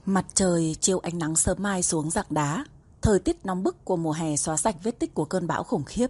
Mặt trời chiếu ánh nắng sớm mai xuống rặng đá. Thời tiết nóng bức của mùa hè xóa sạch vết tích của cơn bão khủng khiếp.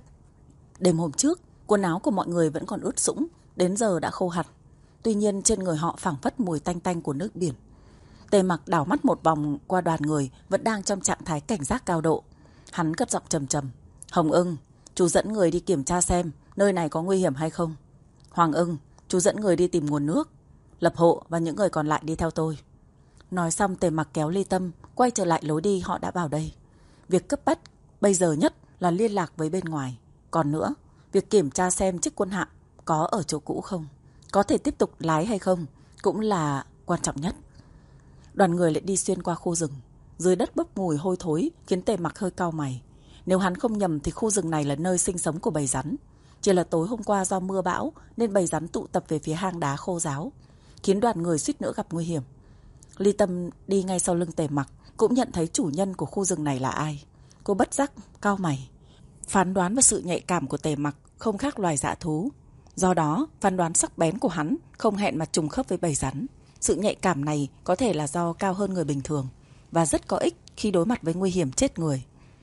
Đêm hôm trước, quần áo của mọi người vẫn còn ướt sũng, đến giờ đã khô hẳn. Tuy nhiên trên người họ phảng phất mùi tanh tanh của nước biển. Tề Mặc đảo mắt một vòng qua đoàn người vẫn đang trong trạng thái cảnh giác cao độ. Hắn cất giọng trầm trầm: "Hồng Ưng, chú dẫn người đi kiểm tra xem nơi này có nguy hiểm hay không. Hoàng Ưng, chú dẫn người đi tìm nguồn nước. Lập Hộ và những người còn lại đi theo tôi." Nói xong Tề Mặc kéo Ly Tâm quay trở lại lối đi họ đã vào đây. Việc cấp bách bây giờ nhất là liên lạc với bên ngoài. Còn nữa, việc kiểm tra xem chiếc quân hạm có ở chỗ cũ không, có thể tiếp tục lái hay không cũng là quan trọng nhất. Đoàn người lại đi xuyên qua khu rừng. Dưới đất bốc mùi hôi thối khiến Tề Mặc hơi cau mày. Nếu hắn không nhầm thì khu rừng này là nơi sinh sống của bầy rắn. Chỉ là tối hôm qua do mưa bão nên bầy rắn tụ tập về phía hang đá khô ráo, khiến đoàn người suýt nữa gặp nguy hiểm. Ly Tâm đi ngay sau lưng Tề Mặc cũng nhận thấy chủ nhân của khu rừng này là ai. Cô bất giác cau mày. Phán đoán và sự nhạy cảm của Tề Mặc không khác loài dã thú. Do đó, phán đoán sắc bén của hắn không hẹn mà trùng khớp với bầy rắn. Sự nhạy cảm này có thể là do cao hơn người bình thường và rất có ích khi đối mặt với nguy hiểm chết người.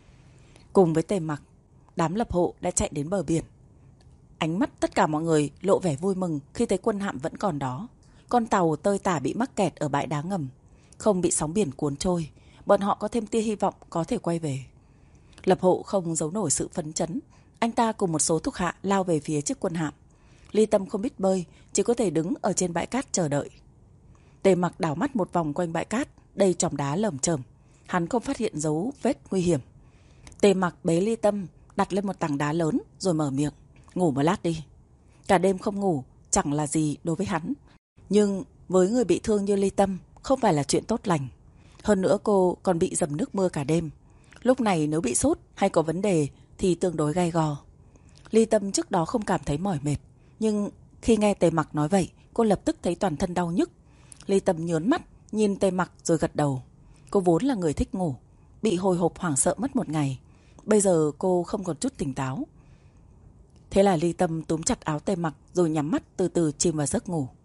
Cùng với Tề Mặc, đám Lập Hộ đã chạy đến bờ biển. Ánh mắt tất cả mọi người lộ vẻ vui mừng khi thấy quân hạm vẫn còn đó. Con tàu tơi tả bị mắc kẹt ở bãi đá ngầm, không bị sóng biển cuốn trôi. Bọn họ có thêm tia hy vọng có thể quay về. Lập Hộ không giấu nổi sự phấn chấn. Anh ta cùng một số thuộc hạ lao về phía chiếc quân hạm. Ly Tâm không biết bơi, chỉ có thể đứng ở trên bãi cát chờ đợi. Tề Mặc đảo mắt một vòng quanh bãi cát đầy chòm đá lởm chởm. Hắn không phát hiện dấu vết nguy hiểm. Tề Mặc bế Ly Tâm đặt lên một tảng đá lớn rồi mở miệng: "Ngủ một lát đi." Cả đêm không ngủ chẳng là gì đối với hắn, nhưng với người bị thương như Ly Tâm không phải là chuyện tốt lành. Hơn nữa cô còn bị dầm nước mưa cả đêm. Lúc này nếu bị sốt hay có vấn đề thì tương đối gay gò. Ly Tâm trước đó không cảm thấy mỏi mệt, nhưng khi nghe Tề Mặc nói vậy, cô lập tức thấy toàn thân đau nhức. Ly Tâm nhớn mắt nhìn Tề Mặc rồi gật đầu. Cô vốn là người thích ngủ, bị hồi hộp hoảng sợ mất một ngày. Bây giờ cô không còn chút tỉnh táo. Thế là Ly Tâm túm chặt áo Tề Mặc rồi nhắm mắt từ từ chìm vào giấc ngủ.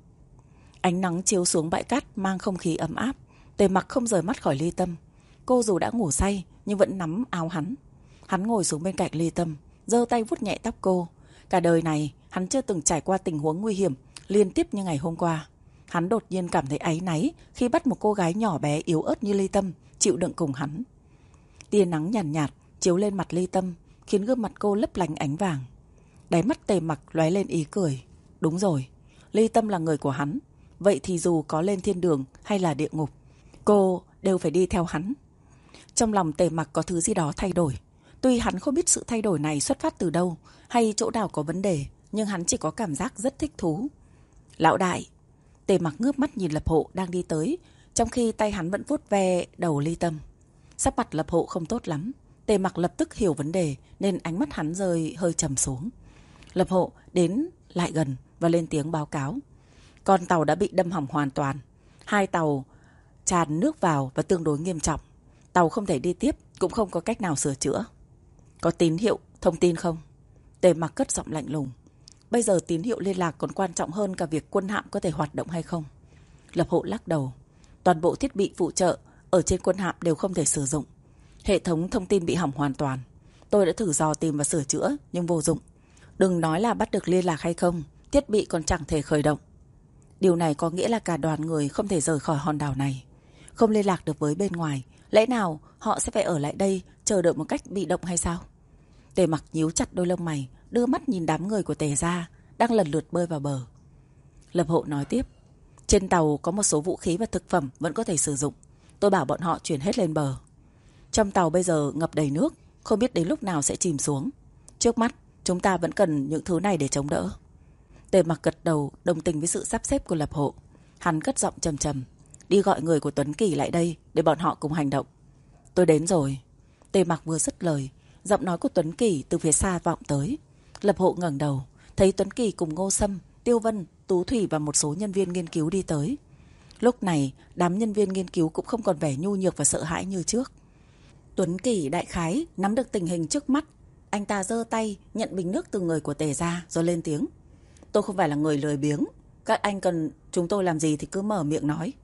Ánh nắng chiếu xuống bãi cát mang không khí ấm áp. Tề Mặc không rời mắt khỏi Ly Tâm. Cô dù đã ngủ say nhưng vẫn nắm áo hắn. Hắn ngồi xuống bên cạnh Ly Tâm, giơ tay vuốt nhẹ tóc cô. Cả đời này hắn chưa từng trải qua tình huống nguy hiểm liên tiếp như ngày hôm qua. Hắn đột nhiên cảm thấy áy náy khi bắt một cô gái nhỏ bé yếu ớt như Ly Tâm chịu đựng cùng hắn. Tia nắng nhàn nhạt chiếu lên mặt Ly Tâm khiến gương mặt cô lấp lánh ánh vàng. Đáy mắt Tề Mặc lóe lên ý cười. Đúng rồi, Ly Tâm là người của hắn. Vậy thì dù có lên thiên đường hay là địa ngục, cô đều phải đi theo hắn. Trong lòng Tề Mặc có thứ gì đó thay đổi. Tuy hắn không biết sự thay đổi này xuất phát từ đâu hay chỗ nào có vấn đề, nhưng hắn chỉ có cảm giác rất thích thú. "Lão đại." Tề Mặc ngước mắt nhìn Lập Hộ đang đi tới, trong khi tay hắn vẫn vuốt ve đầu Ly Tâm. Sắc mặt Lập Hộ không tốt lắm. Tề Mặc lập tức hiểu vấn đề nên ánh mắt hắn rơi hơi trầm xuống. Lập Hộ đến lại gần và lên tiếng báo cáo: "Con tàu đã bị đâm hỏng hoàn toàn. 2 tàu tràn nước vào và tương đối nghiêm trọng. Tàu không thể đi tiếp, cũng không có cách nào sửa chữa." "Có tín hiệu thông tin không?" Tề Mặc cất giọng lạnh lùng. Bây giờ tín hiệu liên lạc còn quan trọng hơn cả việc quân hạm có thể hoạt động hay không. Lập Hộ lắc đầu. Toàn bộ thiết bị phụ trợ ở trên quân hạm đều không thể sử dụng. Hệ thống thông tin bị hỏng hoàn toàn. Tôi đã thử dò tìm và sửa chữa nhưng vô dụng. Đừng nói là bắt được liên lạc hay không, thiết bị còn chẳng thể khởi động. Điều này có nghĩa là cả đoàn người không thể rời khỏi hòn đảo này. Không liên lạc được với bên ngoài, lẽ nào họ sẽ phải ở lại đây chờ đợi một cách bị động hay sao? Tề Mặc nhíu chặt đôi lông mày, đưa mắt nhìn đám người của Tề gia đang lần lượt bơi vào bờ. Lập Hộ nói tiếp: "Trên tàu có một số vũ khí và thực phẩm vẫn có thể sử dụng. Tôi bảo bọn họ chuyển hết lên bờ. Trong tàu bây giờ ngập đầy nước, không biết đến lúc nào sẽ chìm xuống. Trước mắt chúng ta vẫn cần những thứ này để chống đỡ." Tề Mặc gật đầu đồng tình với sự sắp xếp của Lập Hộ. Hắn cất giọng trầm trầm: "Đi gọi người của Tuấn Kỳ lại đây để bọn họ cùng hành động." "Tôi đến rồi." Tề Mặc vừa dứt lời, giọng nói của Tuấn Kỳ từ phía xa vọng tới. Lập Hộ ngẩng đầu, thấy Tuấn Kỳ cùng Ngô Sâm, Tiêu Vân, Tú Thủy và một số nhân viên nghiên cứu đi tới. Lúc này, đám nhân viên nghiên cứu cũng không còn vẻ nhu nhược và sợ hãi như trước. Tuấn Kỳ đại khái nắm được tình hình trước mắt. Anh ta giơ tay nhận bình nước từ người của Tề gia rồi lên tiếng: "Tôi không phải là người lười biếng. Các anh cần chúng tôi làm gì thì cứ mở miệng nói."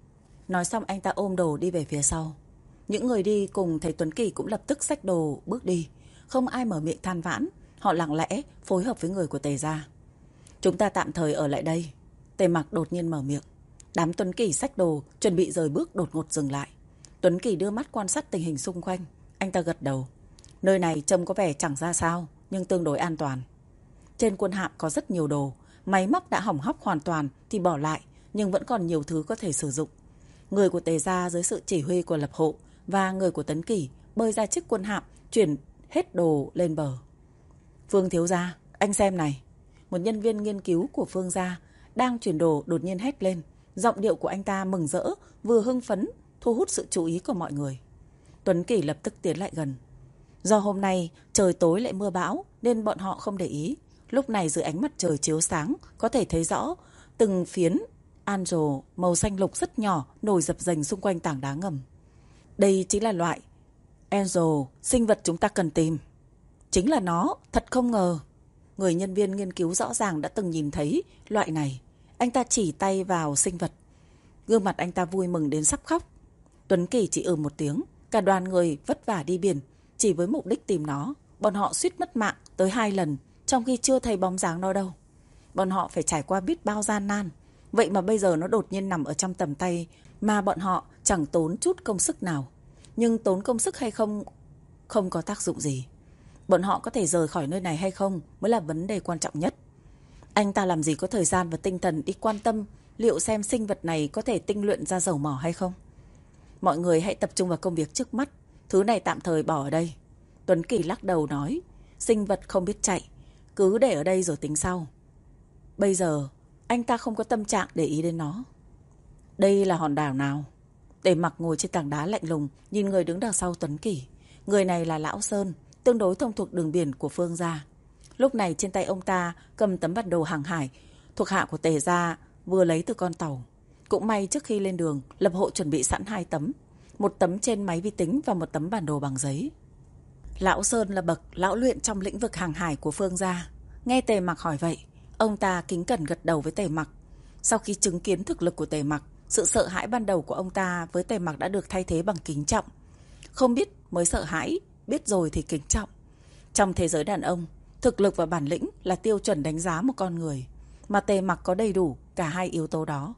Nói xong anh ta ôm đồ đi về phía sau. Những người đi cùng thấy Tuấn Kỳ cũng lập tức xách đồ bước đi. Không ai mở miệng than vãn. Họ lặng lẽ phối hợp với người của Tề gia. Chúng ta tạm thời ở lại đây. Tề Mặc đột nhiên mở miệng. Đám Tuấn Kỳ xách đồ chuẩn bị rời bước đột ngột dừng lại. Tuấn Kỳ đưa mắt quan sát tình hình xung quanh. Anh ta gật đầu. Nơi này trông có vẻ chẳng ra sao, nhưng tương đối an toàn. Trên quân hạm có rất nhiều đồ. Máy móc đã hỏng hóc hoàn toàn thì bỏ lại, nhưng vẫn còn nhiều thứ có thể sử dụng. Người của Tề gia dưới sự chỉ huy của Lập Hộ và người của Tấn Kỳ bơi ra chiếc quân hạm, chuyển hết đồ lên bờ. Phương thiếu gia, anh xem này. Một nhân viên nghiên cứu của Phương gia đang chuyển đồ đột nhiên hét lên. Giọng điệu của anh ta mừng rỡ, vừa hưng phấn, thu hút sự chú ý của mọi người. Tuấn Kỳ lập tức tiến lại gần. Do hôm nay trời tối lại mưa bão nên bọn họ không để ý. Lúc này dưới ánh mặt trời chiếu sáng có thể thấy rõ từng phiến Angel màu xanh lục rất nhỏ nổi dập dềnh xung quanh tảng đá ngầm. Đây chính là loại Angel, sinh vật chúng ta cần tìm. Chính là nó, thật không ngờ. Người nhân viên nghiên cứu rõ ràng đã từng nhìn thấy loại này. Anh ta chỉ tay vào sinh vật. Gương mặt anh ta vui mừng đến sắp khóc. Tuấn Kỳ chỉ một tiếng. Cả đoàn người vất vả đi biển chỉ với mục đích tìm nó. Bọn họ suýt mất mạng tới 2 lần, trong khi chưa thấy bóng dáng nó đâu. Bọn họ phải trải qua biết bao gian nan. Vậy mà bây giờ nó đột nhiên nằm ở trong tầm tay mà bọn họ chẳng tốn chút công sức nào. Nhưng tốn công sức hay không có tác dụng gì. Bọn họ có thể rời khỏi nơi này hay không mới là vấn đề quan trọng nhất. Anh ta làm gì có thời gian và tinh thần đi quan tâm liệu xem sinh vật này có thể tinh luyện ra dầu mỏ hay không. Mọi người hãy tập trung vào công việc trước mắt. Thứ này tạm thời bỏ ở đây. Tuấn Kỳ lắc đầu nói, sinh vật không biết chạy, cứ để ở đây rồi tính sau. Bây giờ anh ta không có tâm trạng để ý đến nó. Đây là hòn đảo nào? Tề Mặc ngồi trên tảng đá lạnh lùng, nhìn người đứng đằng sau Tuấn Kỳ. Người này là Lão Sơn, tương đối thông thuộc đường biển của Phương gia. Lúc này trên tay ông ta cầm tấm bản đồ hàng hải thuộc hạ của Tề gia vừa lấy từ con tàu. Cũng may trước khi lên đường, Lập Hộ chuẩn bị sẵn 2 tấm, một tấm trên máy vi tính và một tấm bản đồ bằng giấy. Lão Sơn là bậc lão luyện trong lĩnh vực hàng hải của Phương gia. Nghe Tề Mặc hỏi vậy, ông ta kính cẩn gật đầu với Tề Mặc. Sau khi chứng kiến thực lực của Tề Mặc, sự sợ hãi ban đầu của ông ta với Tề Mặc đã được thay thế bằng kính trọng. Không biết mới sợ hãi, biết rồi thì kính trọng. Trong thế giới đàn ông, thực lực và bản lĩnh là tiêu chuẩn đánh giá một con người, mà Tề Mặc có đầy đủ cả 2 yếu tố đó.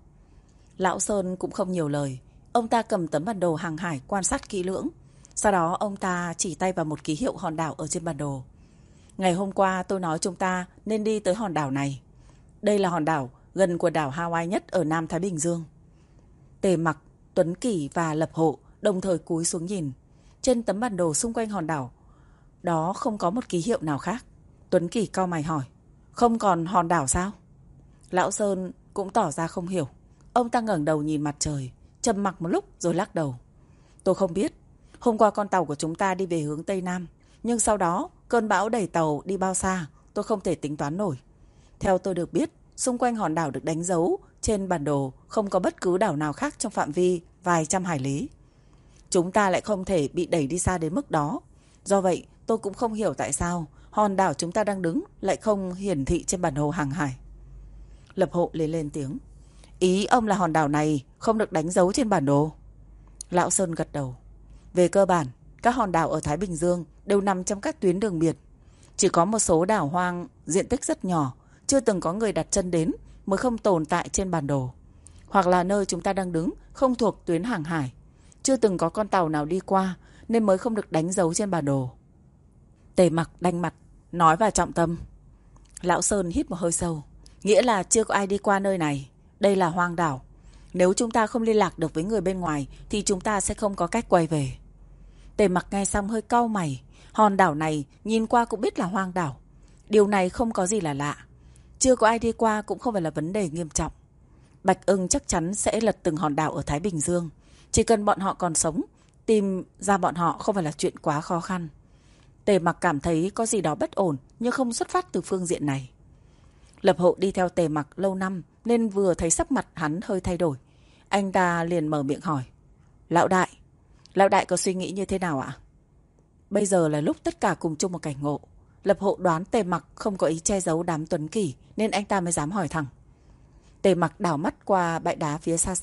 Lão Sơn cũng không nhiều lời. Ông ta cầm tấm bản đồ hàng hải quan sát kỹ lưỡng. Sau đó ông ta chỉ tay vào một ký hiệu hòn đảo ở trên bản đồ. Ngày hôm qua tôi nói chúng ta nên đi tới hòn đảo này. Đây là hòn đảo gần quần đảo Hawaii nhất ở Nam Thái Bình Dương. Tề Mặc, Tuấn Kỳ và Lập Hộ đồng thời cúi xuống nhìn. Trên tấm bản đồ xung quanh hòn đảo đó không có một ký hiệu nào khác. Tuấn Kỳ cau mày hỏi, không còn hòn đảo sao? Lão Sơn cũng tỏ ra không hiểu. Ông ta ngẩng đầu nhìn mặt trời, trầm mặc một lúc rồi lắc đầu. Tôi không biết. Hôm qua con tàu của chúng ta đi về hướng Tây Nam, nhưng sau đó cơn bão đẩy tàu đi bao xa tôi không thể tính toán nổi. Theo tôi được biết, xung quanh hòn đảo được đánh dấu trên bản đồ không có bất cứ đảo nào khác trong phạm vi vài trăm hải lý. Chúng ta lại không thể bị đẩy đi xa đến mức đó. Do vậy tôi cũng không hiểu tại sao hòn đảo chúng ta đang đứng lại không hiển thị trên bản đồ hàng hải. Lập Hộ lên tiếng. Ý ông là hòn đảo này không được đánh dấu trên bản đồ? Lão Sơn gật đầu. Về cơ bản, các hòn đảo ở Thái Bình Dương đều nằm trong các tuyến đường biển. Chỉ có một số đảo hoang diện tích rất nhỏ, chưa từng có người đặt chân đến mới không tồn tại trên bản đồ. Hoặc là nơi chúng ta đang đứng không thuộc tuyến hàng hải, chưa từng có con tàu nào đi qua nên mới không được đánh dấu trên bản đồ. Tề Mặc đanh mặt, nói vào trọng tâm. Lão Sơn hít một hơi sâu. Nghĩa là chưa có ai đi qua nơi này. Đây là hoang đảo. Nếu chúng ta không liên lạc được với người bên ngoài thì chúng ta sẽ không có cách quay về. Tề Mặc nghe xong hơi cau mày. Hòn đảo này nhìn qua cũng biết là hoang đảo. Điều này không có gì là lạ. Chưa có ai đi qua cũng không phải là vấn đề nghiêm trọng. Bạch Ưng chắc chắn sẽ lật từng hòn đảo ở Thái Bình Dương. Chỉ cần bọn họ còn sống, tìm ra bọn họ không phải là chuyện quá khó khăn. Tề Mặc cảm thấy có gì đó bất ổn, nhưng không xuất phát từ phương diện này. Lập Hộ đi theo Tề Mặc lâu năm nên vừa thấy sắc mặt hắn hơi thay đổi. Anh ta liền mở miệng hỏi. Lão đại có suy nghĩ như thế nào ạ? Bây giờ là lúc tất cả cùng chung một cảnh ngộ. Lập Hộ đoán Tề Mặc không có ý che giấu đám Tuấn Kỳ nên anh ta mới dám hỏi thẳng. Tề Mặc đảo mắt qua bãi đá phía xa xa,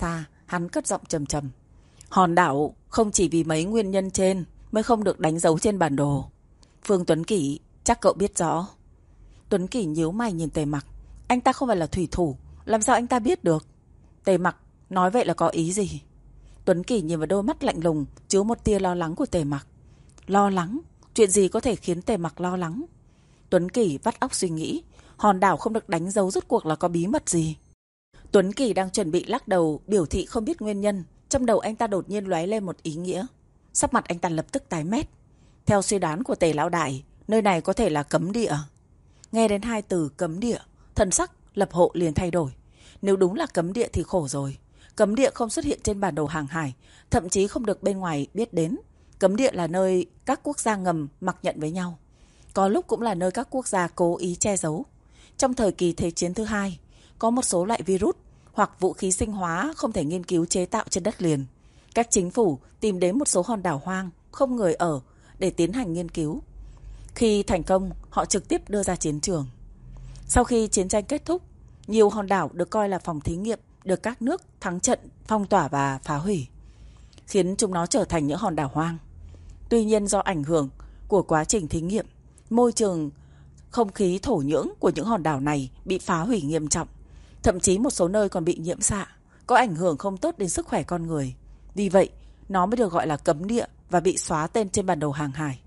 hắn cất giọng trầm trầm. Hòn đảo không chỉ vì mấy nguyên nhân trên mới không được đánh dấu trên bản đồ. Phương Tuấn Kỷ, chắc cậu biết rõ. Tuấn Kỷ nhíu mày nhìn Tề Mặc. Anh ta không phải là thủy thủ, làm sao anh ta biết được? Tề Mặc nói vậy là có ý gì? Tuấn Kỷ nhìn vào đôi mắt lạnh lùng chứa một tia lo lắng của Tề Mặc. Lo lắng? Chuyện gì có thể khiến Tề Mặc lo lắng? Tuấn Kỷ vắt óc suy nghĩ. Hòn đảo không được đánh dấu rốt cuộc là có bí mật gì? Tuấn Kỷ đang chuẩn bị lắc đầu biểu thị không biết nguyên nhân. Trong đầu anh ta đột nhiên lóe lên một ý nghĩa. Sắc mặt anh ta lập tức tái mét. Theo suy đoán của Tề lão đại, nơi này có thể là cấm địa. Nghe đến hai từ cấm địa, thần sắc Lập Hộ liền thay đổi. Nếu đúng là cấm địa thì khổ rồi. Cấm địa không xuất hiện trên bản đồ hàng hải, thậm chí không được bên ngoài biết đến. Cấm địa là nơi các quốc gia ngầm mặc nhận với nhau. Có lúc cũng là nơi các quốc gia cố ý che giấu. Trong thời kỳ Thế chiến thứ hai, có một số loại virus hoặc vũ khí sinh hóa không thể nghiên cứu chế tạo trên đất liền. Các chính phủ tìm đến một số hòn đảo hoang, không người ở để tiến hành nghiên cứu. Khi thành công, họ trực tiếp đưa ra chiến trường. Sau khi chiến tranh kết thúc, nhiều hòn đảo được coi là phòng thí nghiệm được các nước thắng trận phong tỏa và phá hủy, khiến chúng nó trở thành những hòn đảo hoang. Tuy nhiên do ảnh hưởng của quá trình thí nghiệm, môi trường, không khí thổ nhưỡng của những hòn đảo này bị phá hủy nghiêm trọng. Thậm chí một số nơi còn bị nhiễm xạ, có ảnh hưởng không tốt đến sức khỏe con người. Vì vậy, nó mới được gọi là cấm địa và bị xóa tên trên bản đồ hàng hải.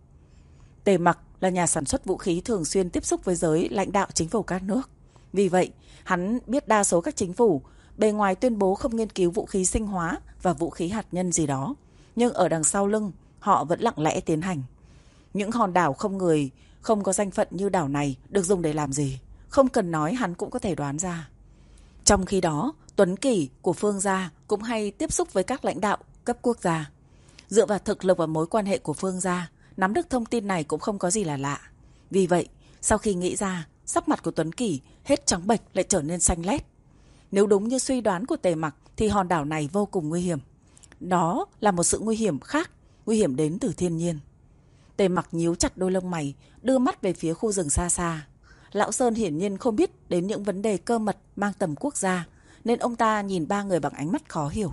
Tề Mặc là nhà sản xuất vũ khí thường xuyên tiếp xúc với giới lãnh đạo chính phủ các nước. Vì vậy, hắn biết đa số các chính phủ bề ngoài tuyên bố không nghiên cứu vũ khí sinh hóa và vũ khí hạt nhân gì đó, nhưng ở đằng sau lưng họ vẫn lặng lẽ tiến hành. Những hòn đảo không người, không có danh phận như đảo này được dùng để làm gì, không cần nói hắn cũng có thể đoán ra. Trong khi đó, Tuấn Kỷ của Phương gia cũng hay tiếp xúc với các lãnh đạo cấp quốc gia. Dựa vào thực lực và mối quan hệ của Phương gia, nắm được thông tin này cũng không có gì là lạ. Vì vậy, sau khi nghĩ ra, sắc mặt của Tuấn Kỷ hết trắng bệch lại trở nên xanh lét. Nếu đúng như suy đoán của Tề Mặc thì hòn đảo này vô cùng nguy hiểm. Đó là một sự nguy hiểm khác, nguy hiểm đến từ thiên nhiên. Tề Mặc nhíu chặt đôi lông mày, đưa mắt về phía khu rừng xa xa. Lão Sơn hiển nhiên không biết đến những vấn đề cơ mật mang tầm quốc gia, nên ông ta nhìn ba người bằng ánh mắt khó hiểu.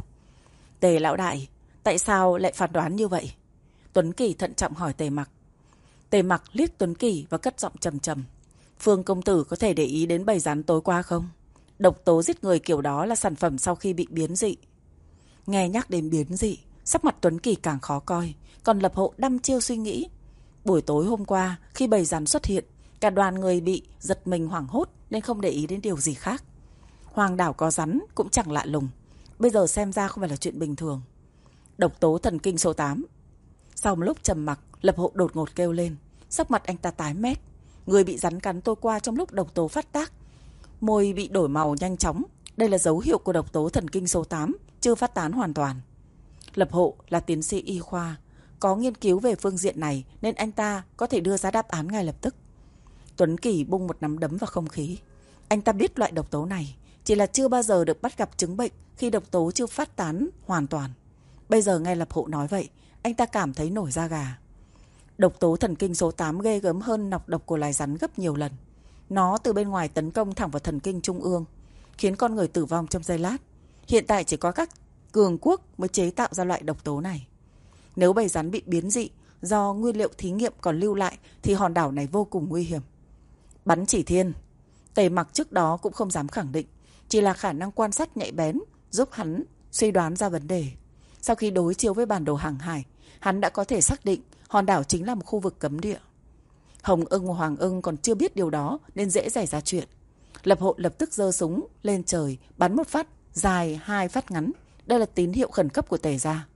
Tề lão đại, tại sao lại phán đoán như vậy? Tuấn Kỷ thận trọng hỏi Tề Mặc. Tề Mặc liếc Tuấn Kỷ và cất giọng trầm trầm. Phương công tử có thể để ý đến bầy rắn tối qua không? Độc tố giết người kiểu đó là sản phẩm sau khi bị biến dị. Nghe nhắc đến biến dị, sắc mặt Tuấn Kỷ càng khó coi, còn Lập Hộ đăm chiêu suy nghĩ. Buổi tối hôm qua, khi bầy rắn xuất hiện, cả đoàn người bị giật mình hoảng hốt nên không để ý đến điều gì khác. Hoàng đảo có rắn cũng chẳng lạ lùng, bây giờ xem ra không phải là chuyện bình thường. Độc tố thần kinh số 8. Sau một lúc trầm mặc, Lập Hộ đột ngột kêu lên, sắc mặt anh ta tái mét. Người bị rắn cắn tối qua trong lúc độc tố phát tác, môi bị đổi màu nhanh chóng. Đây là dấu hiệu của độc tố thần kinh số 8 chưa phát tán hoàn toàn. Lập Hộ là tiến sĩ y khoa, có nghiên cứu về phương diện này nên anh ta có thể đưa ra đáp án ngay lập tức. Tuấn Kỷ bung một nắm đấm vào không khí. Anh ta biết loại độc tố này, chỉ là chưa bao giờ được bắt gặp chứng bệnh khi độc tố chưa phát tán hoàn toàn. Bây giờ nghe Lập Hộ nói vậy, anh ta cảm thấy nổi da gà. Độc tố thần kinh số 8 ghê gớm hơn nọc độc của loài rắn gấp nhiều lần. Nó từ bên ngoài tấn công thẳng vào thần kinh trung ương, khiến con người tử vong trong giây lát. Hiện tại chỉ có các cường quốc mới chế tạo ra loại độc tố này. Nếu bầy rắn bị biến dị do nguyên liệu thí nghiệm còn lưu lại thì hòn đảo này vô cùng nguy hiểm. Bắn chỉ thiên. Tề Mặc trước đó cũng không dám khẳng định, chỉ là khả năng quan sát nhạy bén giúp hắn suy đoán ra vấn đề. Sau khi đối chiếu với bản đồ hàng hải, hắn đã có thể xác định hòn đảo chính là một khu vực cấm địa. Hồng Ưng và Hoàng Ưng còn chưa biết điều đó nên dễ xảy ra chuyện. Lập Hộ lập tức giơ súng lên trời, bắn một phát dài, 2 phát ngắn. Đây là tín hiệu khẩn cấp của Tề gia.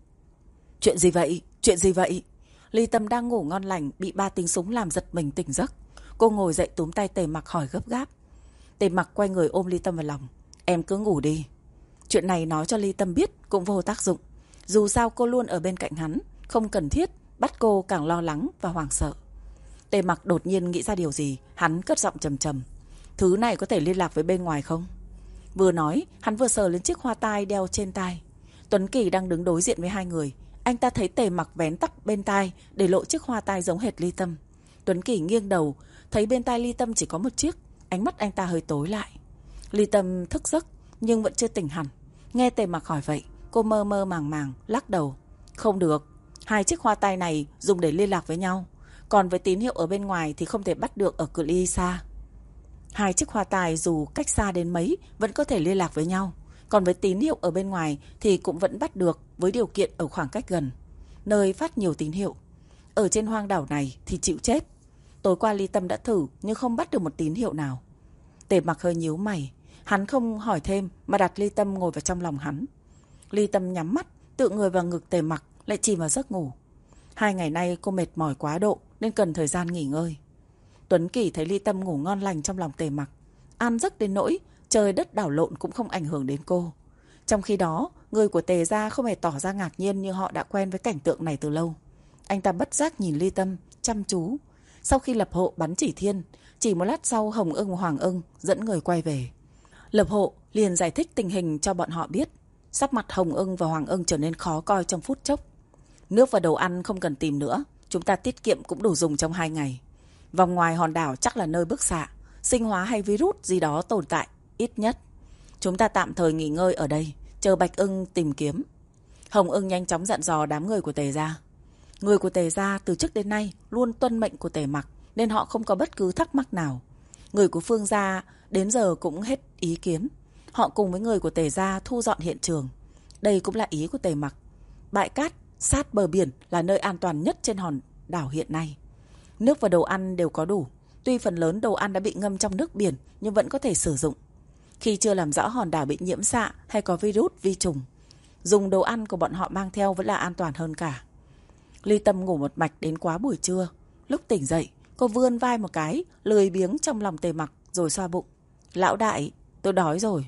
Chuyện gì vậy? Chuyện gì vậy? Ly Tâm đang ngủ ngon lành bị 3 tiếng súng làm giật mình tỉnh giấc. Cô ngồi dậy túm tay Tề Mặc hỏi gấp gáp. Tề Mặc quay người ôm Ly Tâm vào lòng. Em cứ ngủ đi. Chuyện này nói cho Ly Tâm biết cũng vô tác dụng. Dù sao cô luôn ở bên cạnh hắn, không cần thiết bắt cô càng lo lắng và hoảng sợ. Tề Mặc đột nhiên nghĩ ra điều gì, hắn cất giọng trầm trầm. Thứ này có thể liên lạc với bên ngoài không? Vừa nói, hắn vừa sờ lên chiếc hoa tai đeo trên tai. Tuấn Kỷ đang đứng đối diện với hai người. Anh ta thấy Tề Mặc vén tóc bên tai để lộ chiếc hoa tai giống hệt Ly Tâm. Tuấn Kỷ nghiêng đầu, thấy bên tai Ly Tâm chỉ có một chiếc. Ánh mắt anh ta hơi tối lại. Ly Tâm thức giấc nhưng vẫn chưa tỉnh hẳn. Nghe Tề Mặc hỏi vậy, cô mơ mơ màng màng lắc đầu. Không được, 2 chiếc hoa tai này dùng để liên lạc với nhau, còn với tín hiệu ở bên ngoài thì không thể bắt được ở cự ly xa. 2 chiếc hoa tai dù cách xa đến mấy vẫn có thể liên lạc với nhau, còn với tín hiệu ở bên ngoài thì cũng vẫn bắt được với điều kiện ở khoảng cách gần, nơi phát nhiều tín hiệu. Ở trên hoang đảo này thì chịu chết. Tối qua Ly Tâm đã thử nhưng không bắt được một tín hiệu nào. Tề Mặc hơi nhíu mày, hắn không hỏi thêm mà đặt Ly Tâm ngồi vào trong lòng hắn. Ly Tâm nhắm mắt, tựa người vào ngực Tề Mặc, lại chìm vào giấc ngủ. 2 ngày nay cô mệt mỏi quá độ nên cần thời gian nghỉ ngơi. Tuấn Kỳ thấy Ly Tâm ngủ ngon lành trong lòng Tề Mặc, an giấc đến nỗi trời đất đảo lộn cũng không ảnh hưởng đến cô. Trong khi đó, người của Tề gia không hề tỏ ra ngạc nhiên như họ đã quen với cảnh tượng này từ lâu. Anh ta bất giác nhìn Ly Tâm chăm chú. Sau khi Lập Hộ bắn chỉ thiên, chỉ một lát sau Hồng Ưng và Hoàng Ưng dẫn người quay về. Lập Hộ liền giải thích tình hình cho bọn họ biết. Sắc mặt Hồng Ưng và Hoàng Ưng trở nên khó coi trong phút chốc. Nước và đồ ăn không cần tìm nữa, chúng ta tiết kiệm cũng đủ dùng trong 2 ngày. Vòng ngoài hòn đảo chắc là nơi bức xạ, sinh hóa hay virus gì đó tồn tại, ít nhất. Chúng ta tạm thời nghỉ ngơi ở đây, chờ Bạch Ưng tìm kiếm. Hồng Ưng nhanh chóng dặn dò đám người của Tề gia. Người của Tề gia từ trước đến nay luôn tuân mệnh của Tề Mặc, nên họ không có bất cứ thắc mắc nào. Người của Phương gia đến giờ cũng hết ý kiến. Họ cùng với người của Tề gia thu dọn hiện trường. Đây cũng là ý của Tề Mặc. Bãi cát sát bờ biển là nơi an toàn nhất trên hòn đảo hiện nay. Nước và đồ ăn đều có đủ. Tuy phần lớn đồ ăn đã bị ngâm trong nước biển nhưng vẫn có thể sử dụng. Khi chưa làm rõ hòn đảo bị nhiễm xạ hay có virus, vi trùng, dùng đồ ăn của bọn họ mang theo vẫn là an toàn hơn cả. Ly Tâm ngủ một mạch đến quá buổi trưa. Lúc tỉnh dậy, cô vươn vai một cái, lười biếng trong lòng Tề Mặc rồi xoa bụng. Lão đại, tôi đói rồi.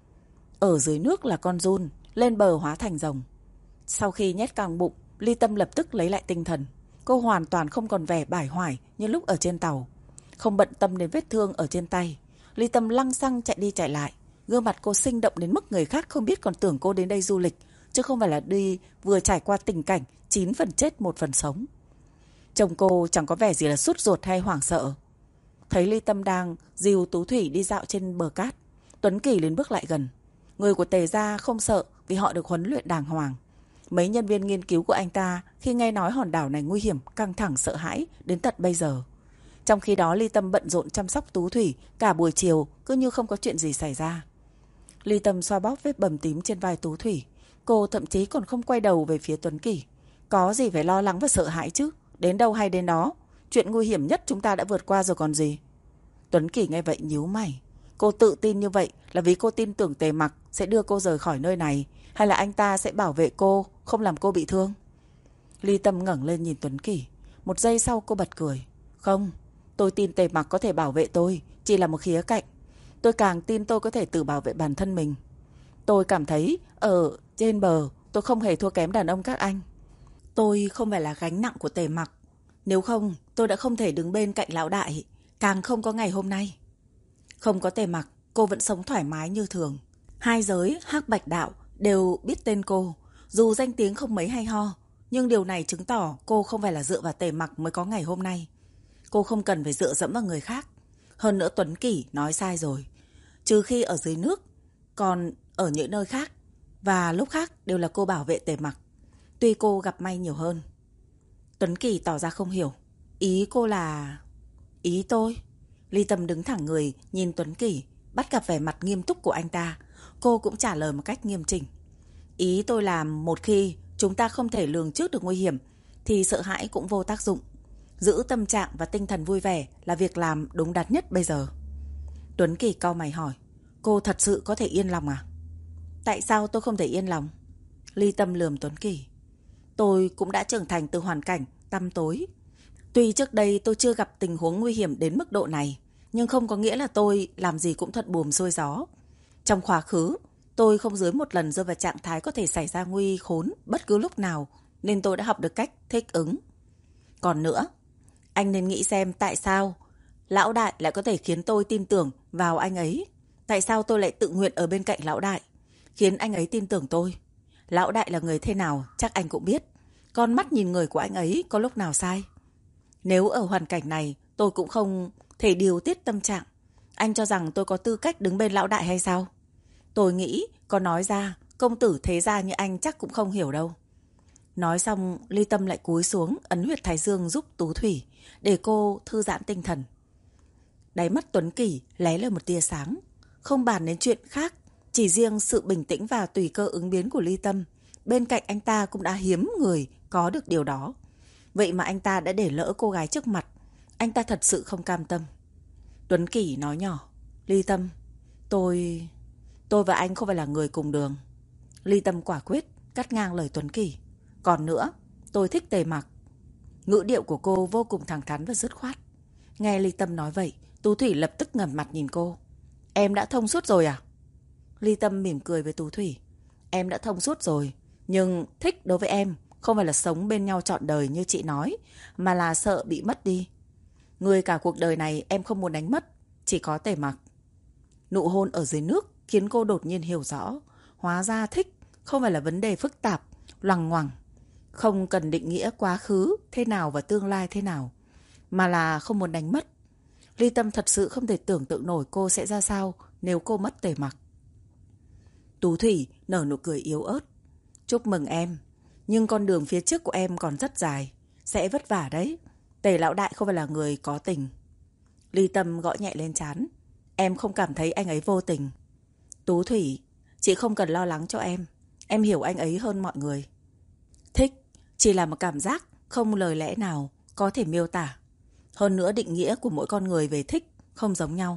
Ở dưới nước là con giun, lên bờ hóa thành rồng. Sau khi nhét căng bụng, Ly Tâm lập tức lấy lại tinh thần. Cô hoàn toàn không còn vẻ bải hoải như lúc ở trên tàu. Không bận tâm đến vết thương ở trên tay. Ly Tâm lăng xăng chạy đi chạy lại. Gương mặt cô sinh động đến mức người khác không biết còn tưởng cô đến đây du lịch, chứ không phải là đi vừa trải qua tình cảnh 9 phần chết 1 phần sống. Chồng cô chẳng có vẻ gì là sốt ruột hay hoảng sợ. Thấy Ly Tâm đang dìu Tú Thủy đi dạo trên bờ cát, Tuấn Kỳ liền bước lại gần. Người của Tề gia không sợ vì họ được huấn luyện đàng hoàng. Mấy nhân viên nghiên cứu của anh ta khi nghe nói hòn đảo này nguy hiểm, căng thẳng sợ hãi đến tận bây giờ. Trong khi đó Ly Tâm bận rộn chăm sóc Tú Thủy cả buổi chiều, cứ như không có chuyện gì xảy ra. Ly Tâm xoa bóp vết bầm tím trên vai Tú Thủy. Cô thậm chí còn không quay đầu về phía Tuấn Kỳ. Có gì phải lo lắng và sợ hãi chứ, đến đâu hay đến đó. Chuyện nguy hiểm nhất chúng ta đã vượt qua rồi còn gì. Tuấn Kỳ nghe vậy nhíu mày. Cô tự tin như vậy là vì cô tin tưởng Tề Mặc sẽ đưa cô rời khỏi nơi này, hay là anh ta sẽ bảo vệ cô, không làm cô bị thương? Ly Tâm ngẩng lên nhìn Tuấn Kỳ. Một giây sau cô bật cười. Không, tôi tin Tề Mặc có thể bảo vệ tôi, chỉ là một khía cạnh. Tôi càng tin tôi có thể tự bảo vệ bản thân mình. Tôi cảm thấy ở trên bờ tôi không hề thua kém đàn ông các anh. Tôi không phải là gánh nặng của Tề Mặc. Nếu không, tôi đã không thể đứng bên cạnh lão đại, càng không có ngày hôm nay. Không có Tề Mặc, cô vẫn sống thoải mái như thường. 2 giới Hắc Bạch đạo đều biết tên cô, dù danh tiếng không mấy hay ho, nhưng điều này chứng tỏ cô không phải là dựa vào Tề Mặc mới có ngày hôm nay. Cô không cần phải dựa dẫm vào người khác. Hơn nữa Tuấn Kỳ nói sai rồi. Trừ khi ở dưới nước, còn ở những nơi khác và lúc khác đều là cô bảo vệ Tề Mặc. Tuy cô gặp may nhiều hơn. Tuấn Kỳ tỏ ra không hiểu. Ý cô là... Ý tôi? Ly Tâm đứng thẳng người nhìn Tuấn Kỳ, bắt gặp vẻ mặt nghiêm túc của anh ta. Cô cũng trả lời một cách nghiêm chỉnh. Ý tôi là một khi chúng ta không thể lường trước được nguy hiểm thì sợ hãi cũng vô tác dụng. Giữ tâm trạng và tinh thần vui vẻ là việc làm đúng đắn nhất bây giờ. Tuấn Kỳ cau mày hỏi. Cô thật sự có thể yên lòng à? Tại sao tôi không thể yên lòng? Ly Tâm lườm Tuấn Kỳ. Tôi cũng đã trưởng thành từ hoàn cảnh tăm tối. Tuy trước đây tôi chưa gặp tình huống nguy hiểm đến mức độ này, nhưng không có nghĩa là tôi làm gì cũng thuận buồm xuôi gió. Trong quá khứ, tôi không dưới một lần rơi vào trạng thái có thể xảy ra nguy khốn bất cứ lúc nào, nên tôi đã học được cách thích ứng. Còn nữa, anh nên nghĩ xem tại sao lão đại lại có thể khiến tôi tin tưởng vào anh ấy. Tại sao tôi lại tự nguyện ở bên cạnh lão đại, khiến anh ấy tin tưởng tôi. Lão đại là người thế nào chắc anh cũng biết. Con mắt nhìn người của anh ấy có lúc nào sai. Nếu ở hoàn cảnh này tôi cũng không thể điều tiết tâm trạng, anh cho rằng tôi có tư cách đứng bên lão đại hay sao? Tôi nghĩ có nói ra công tử thế gia như anh chắc cũng không hiểu đâu. Nói xong, Ly Tâm lại cúi xuống ấn huyệt thái dương giúp Tú Thủy, để cô thư giãn tinh thần. Đáy mắt Tuấn Kỷ lóe lên một tia sáng. Không bàn đến chuyện khác, chỉ riêng sự bình tĩnh và tùy cơ ứng biến của Ly Tâm, bên cạnh anh ta cũng đã hiếm người có được điều đó. Vậy mà anh ta đã để lỡ cô gái trước mặt. Anh ta thật sự không cam tâm. Tuấn Kỷ nói nhỏ, Ly Tâm, tôi và anh không phải là người cùng đường. Ly Tâm quả quyết cắt ngang lời Tuấn Kỷ. Còn nữa, tôi thích Tề Mặc. Ngữ điệu của cô vô cùng thẳng thắn và dứt khoát. Nghe Ly Tâm nói vậy, Tú Thủy lập tức ngẩng mặt nhìn cô. Em đã thông suốt rồi à? Ly Tâm mỉm cười với Tú Thủy. Em đã thông suốt rồi, nhưng thích đối với em không phải là sống bên nhau trọn đời như chị nói, mà là sợ bị mất đi. Người cả cuộc đời này em không muốn đánh mất, chỉ có Tề Mặc. Nụ hôn ở dưới nước khiến cô đột nhiên hiểu rõ, hóa ra thích không phải là vấn đề phức tạp, loằng ngoằng, không cần định nghĩa quá khứ thế nào và tương lai thế nào, mà là không muốn đánh mất. Ly Tâm thật sự không thể tưởng tượng nổi cô sẽ ra sao nếu cô mất Tề Mặc. Tú Thủy nở nụ cười yếu ớt. Chúc mừng em, nhưng con đường phía trước của em còn rất dài, sẽ vất vả đấy. Tề lão đại không phải là người có tình. Ly Tâm gõ nhẹ lên trán. Em không cảm thấy anh ấy vô tình. Tú Thủy, chị không cần lo lắng cho em hiểu anh ấy hơn mọi người. Thích chỉ là một cảm giác không lời lẽ nào có thể miêu tả. Hơn nữa định nghĩa của mỗi con người về thích không giống nhau.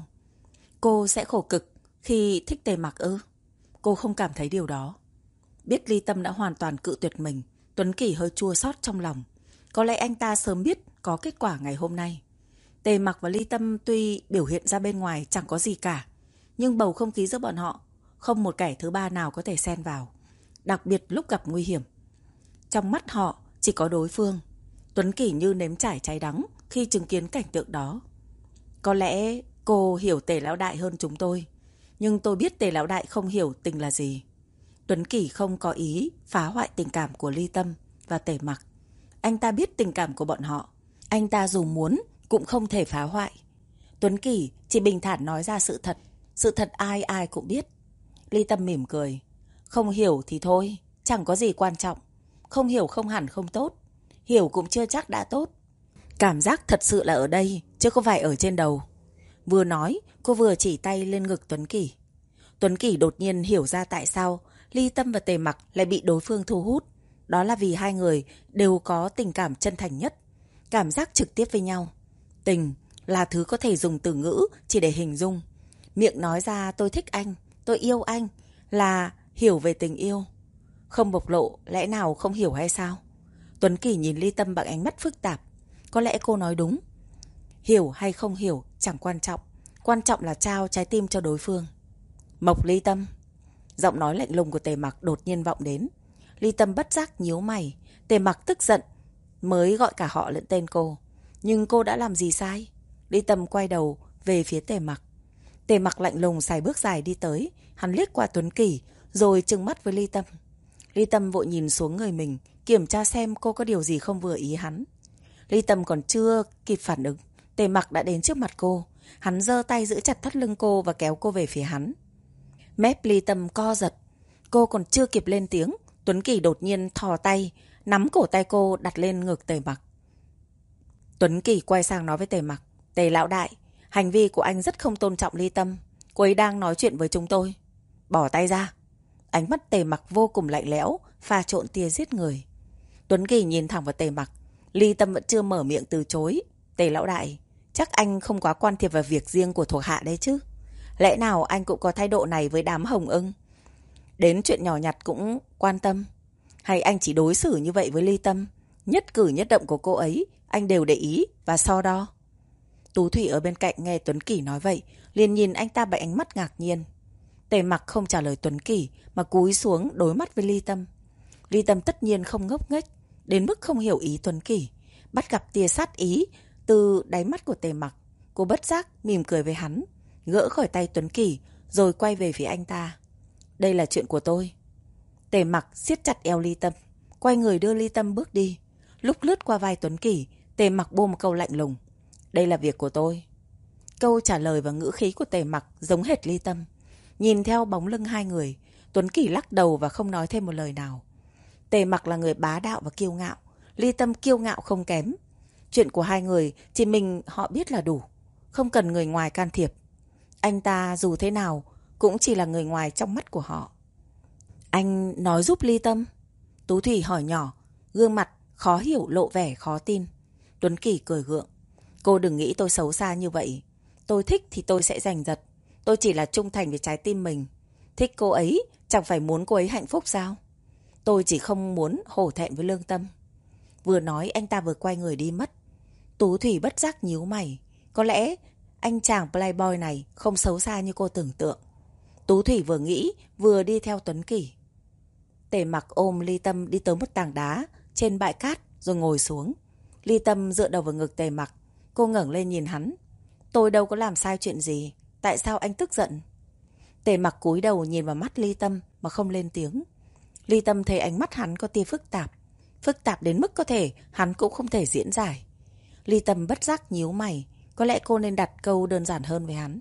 Cô sẽ khổ cực khi thích Tề Mặc ư? Cô không cảm thấy điều đó. Biết Ly Tâm đã hoàn toàn cự tuyệt mình, Tuấn Kỷ hơi chua xót trong lòng. Có lẽ anh ta sớm biết có kết quả ngày hôm nay. Tề Mặc và Ly Tâm tuy biểu hiện ra bên ngoài chẳng có gì cả, nhưng bầu không khí giữa bọn họ không một kẻ thứ ba nào có thể xen vào, đặc biệt lúc gặp nguy hiểm. Trong mắt họ chỉ có đối phương. Tuấn Kỷ như nếm trải trái đắng khi chứng kiến cảnh tượng đó. Có lẽ cô hiểu Tề lão đại hơn chúng tôi, nhưng tôi biết Tề lão đại không hiểu tình là gì. Tuấn Kỷ không có ý phá hoại tình cảm của Ly Tâm và Tề Mặc. Anh ta biết tình cảm của bọn họ, anh ta dù muốn cũng không thể phá hoại. Tuấn Kỷ chỉ bình thản nói ra sự thật ai ai cũng biết. Ly Tâm mỉm cười. Không hiểu thì thôi, chẳng có gì quan trọng. Không hiểu không hẳn không tốt, hiểu cũng chưa chắc đã tốt. Cảm giác thật sự là ở đây, chứ không phải ở trên đầu. Vừa nói, cô vừa chỉ tay lên ngực Tuấn Kỷ. Tuấn Kỷ đột nhiên hiểu ra tại sao Ly Tâm và Tề Mặc lại bị đối phương thu hút. Đó là vì hai người đều có tình cảm chân thành nhất, cảm giác trực tiếp với nhau. Tình là thứ có thể dùng từ ngữ chỉ để hình dung. Miệng nói ra tôi thích anh, tôi yêu anh là hiểu về tình yêu. Không bộc lộ, lẽ nào không hiểu hay sao? Tuấn Kỷ nhìn Ly Tâm bằng ánh mắt phức tạp. Có lẽ cô nói đúng. Hiểu hay không hiểu chẳng quan trọng. Quan trọng là trao trái tim cho đối phương. Mộc Ly Tâm. Giọng nói lạnh lùng của Tề Mặc đột nhiên vọng đến. Ly Tâm bất giác nhíu mày. Tề Mặc tức giận mới gọi cả họ lẫn tên cô. Nhưng cô đã làm gì sai? Ly Tâm quay đầu về phía Tề Mặc. Tề Mặc lạnh lùng xài bước dài đi tới. Hắn liếc qua Tuấn Kỷ rồi trừng mắt với Ly Tâm. Ly Tâm vội nhìn xuống người mình, kiểm tra xem cô có điều gì không vừa ý hắn. Ly Tâm còn chưa kịp phản ứng, Tề Mặc đã đến trước mặt cô. Hắn giơ tay giữ chặt thắt lưng cô và kéo cô về phía hắn. Mép Ly Tâm co giật. Cô còn chưa kịp lên tiếng, Tuấn Kỷ đột nhiên thò tay, nắm cổ tay cô đặt lên ngực Tề Mặc. Tuấn Kỷ quay sang nói với Tề Mặc. Tề lão đại, hành vi của anh rất không tôn trọng Ly Tâm. Cô ấy đang nói chuyện với chúng tôi. Bỏ tay ra. Ánh mắt Tề Mặc vô cùng lạnh lẽo, pha trộn tia giết người. Tuấn Kỷ nhìn thẳng vào Tề Mặc. Ly Tâm vẫn chưa mở miệng từ chối. Tề lão đại, chắc anh không quá quan thiệp vào việc riêng của thuộc hạ đấy chứ? Lẽ nào anh cũng có thái độ này với đám hồng ưng? Đến chuyện nhỏ nhặt cũng quan tâm? Hay anh chỉ đối xử như vậy với Ly Tâm? Nhất cử nhất động của cô ấy anh đều để ý và so đo. Tú Thủy ở bên cạnh nghe Tuấn Kỷ nói vậy, liền nhìn anh ta bằng ánh mắt ngạc nhiên. Tề Mặc không trả lời Tuấn Kỷ mà cúi xuống đối mắt với Ly Tâm. Ly Tâm tất nhiên không ngốc nghếch đến mức không hiểu ý Tuấn Kỷ, bắt gặp tia sát ý từ đáy mắt của Tề Mặc. Cô bất giác mỉm cười với hắn, gỡ khỏi tay Tuấn Kỷ rồi quay về phía anh ta. Đây là chuyện của tôi. Tề Mặc siết chặt eo Ly Tâm, quay người đưa Ly Tâm bước đi. Lúc lướt qua vai Tuấn Kỷ, Tề Mặc buông một câu lạnh lùng. Đây là việc của tôi. Câu trả lời và ngữ khí của Tề Mặc giống hệt Ly Tâm. Nhìn theo bóng lưng hai người, Tuấn Kỷ lắc đầu và không nói thêm một lời nào. Tề Mặc là người bá đạo và kiêu ngạo, Ly Tâm kiêu ngạo không kém. Chuyện của hai người chỉ mình họ biết là đủ, không cần người ngoài can thiệp. Anh ta dù thế nào cũng chỉ là người ngoài trong mắt của họ. Anh nói giúp Ly Tâm? Tú Thủy hỏi nhỏ, gương mặt khó hiểu lộ vẻ khó tin. Tuấn Kỷ cười gượng. Cô đừng nghĩ tôi xấu xa như vậy. Tôi thích thì tôi sẽ giành giật. Tôi chỉ là trung thành với trái tim mình. Thích cô ấy, chẳng phải muốn cô ấy hạnh phúc sao? Tôi chỉ không muốn hổ thẹn với lương tâm. Vừa nói anh ta vừa quay người đi mất. Tú Thủy bất giác nhíu mày. Có lẽ anh chàng playboy này không xấu xa như cô tưởng tượng. Tú Thủy vừa nghĩ vừa đi theo Tuấn Kỷ. Tề Mặc ôm Ly Tâm đi tới một tảng đá trên bãi cát rồi ngồi xuống. Ly Tâm dựa đầu vào ngực Tề Mặc. Cô ngẩng lên nhìn hắn. Tôi đâu có làm sai chuyện gì. Tại sao anh tức giận? Tề Mặc cúi đầu nhìn vào mắt Ly Tâm mà không lên tiếng. Ly Tâm thấy ánh mắt hắn có tia phức tạp. Phức tạp đến mức có thể hắn cũng không thể diễn giải. Ly Tâm bất giác nhíu mày. Có lẽ cô nên đặt câu đơn giản hơn với hắn.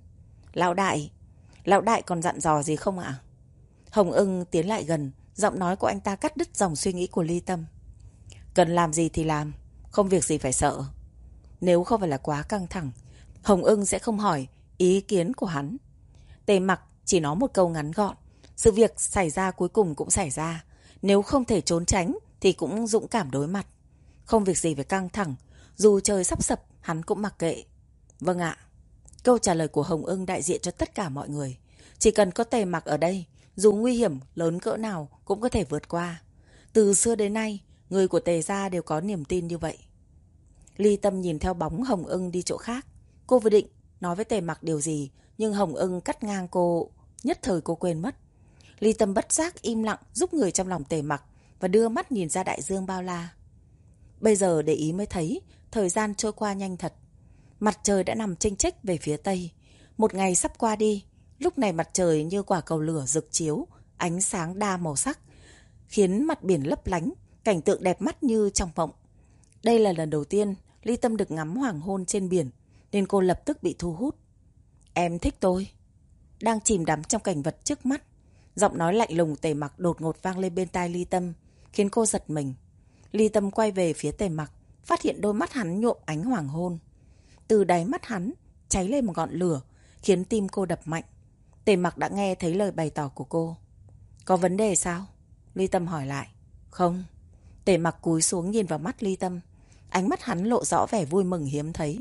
Lão đại còn dặn dò gì không ạ? Hồng Ưng tiến lại gần. Giọng nói của anh ta cắt đứt dòng suy nghĩ của Ly Tâm. Cần làm gì thì làm. Không việc gì phải sợ. Nếu không phải là quá căng thẳng, Hồng Ưng sẽ không hỏi ý kiến của hắn. Tề Mặc chỉ nói một câu ngắn gọn. Sự việc xảy ra cuối cùng cũng xảy ra. Nếu không thể trốn tránh thì cũng dũng cảm đối mặt. Không việc gì phải căng thẳng. Dù trời sắp sập hắn cũng mặc kệ. Vâng ạ. Câu trả lời của Hồng Ưng đại diện cho tất cả mọi người. Chỉ cần có Tề Mặc ở đây, dù nguy hiểm lớn cỡ nào cũng có thể vượt qua. Từ xưa đến nay, người của Tề gia đều có niềm tin như vậy. Ly Tâm nhìn theo bóng Hồng Ưng đi chỗ khác. Cô vừa định nói với Tề Mặc điều gì, nhưng Hồng Ưng cắt ngang cô. Nhất thời cô quên mất. Ly Tâm bất giác im lặng giúp người trong lòng Tề Mặc và đưa mắt nhìn ra đại dương bao la. Bây giờ để ý mới thấy thời gian trôi qua nhanh thật. Mặt trời đã nằm chênh chếch về phía tây. Một ngày sắp qua đi. Lúc này mặt trời như quả cầu lửa rực chiếu, ánh sáng đa màu sắc, khiến mặt biển lấp lánh, cảnh tượng đẹp mắt như trong mộng. Đây là lần đầu tiên Ly Tâm được ngắm hoàng hôn trên biển, nên cô lập tức bị thu hút. Em thích tôi. Đang chìm đắm trong cảnh vật trước mắt, giọng nói lạnh lùng Tề Mặc đột ngột vang lên bên tai Ly Tâm, khiến cô giật mình. Ly Tâm quay về phía Tề Mặc, phát hiện đôi mắt hắn nhuộm ánh hoàng hôn. Từ đáy mắt hắn cháy lên một ngọn lửa, khiến tim cô đập mạnh. Tề Mặc đã nghe thấy lời bày tỏ của cô. Có vấn đề sao? Ly Tâm hỏi lại. Không. Tề Mặc cúi xuống nhìn vào mắt Ly Tâm. Ánh mắt hắn lộ rõ vẻ vui mừng hiếm thấy.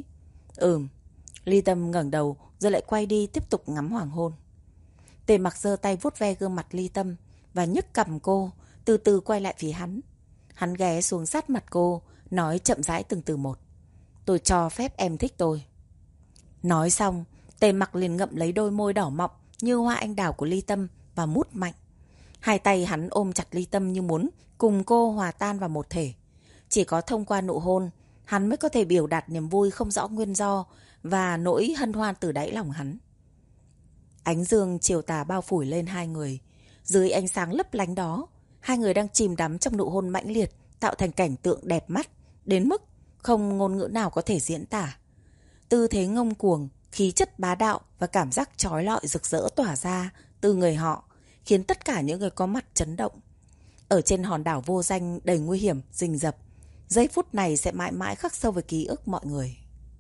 Ly Tâm ngẩng đầu rồi lại quay đi tiếp tục ngắm hoàng hôn. Tề Mặc giơ tay vuốt ve gương mặt Ly Tâm và nhấc cằm cô, từ từ quay lại phía hắn. Hắn ghé xuống sát mặt cô, nói chậm rãi từng từ một. Tôi cho phép em thích tôi. Nói xong, Tề Mặc liền ngậm lấy đôi môi đỏ mọng như hoa anh đào của Ly Tâm và mút mạnh. Hai tay hắn ôm chặt Ly Tâm như muốn cùng cô hòa tan vào một thể. Chỉ có thông qua nụ hôn, hắn mới có thể biểu đạt niềm vui không rõ nguyên do và nỗi hân hoan từ đáy lòng hắn. Ánh dương chiều tà bao phủ lên hai người. Dưới ánh sáng lấp lánh đó, hai người đang chìm đắm trong nụ hôn mãnh liệt, tạo thành cảnh tượng đẹp mắt, đến mức không ngôn ngữ nào có thể diễn tả. Tư thế ngông cuồng, khí chất bá đạo và cảm giác chói lọi rực rỡ tỏa ra từ người họ, khiến tất cả những người có mặt chấn động. Ở trên hòn đảo vô danh đầy nguy hiểm, rình rập, giây phút này sẽ mãi mãi khắc sâu vào ký ức mọi người.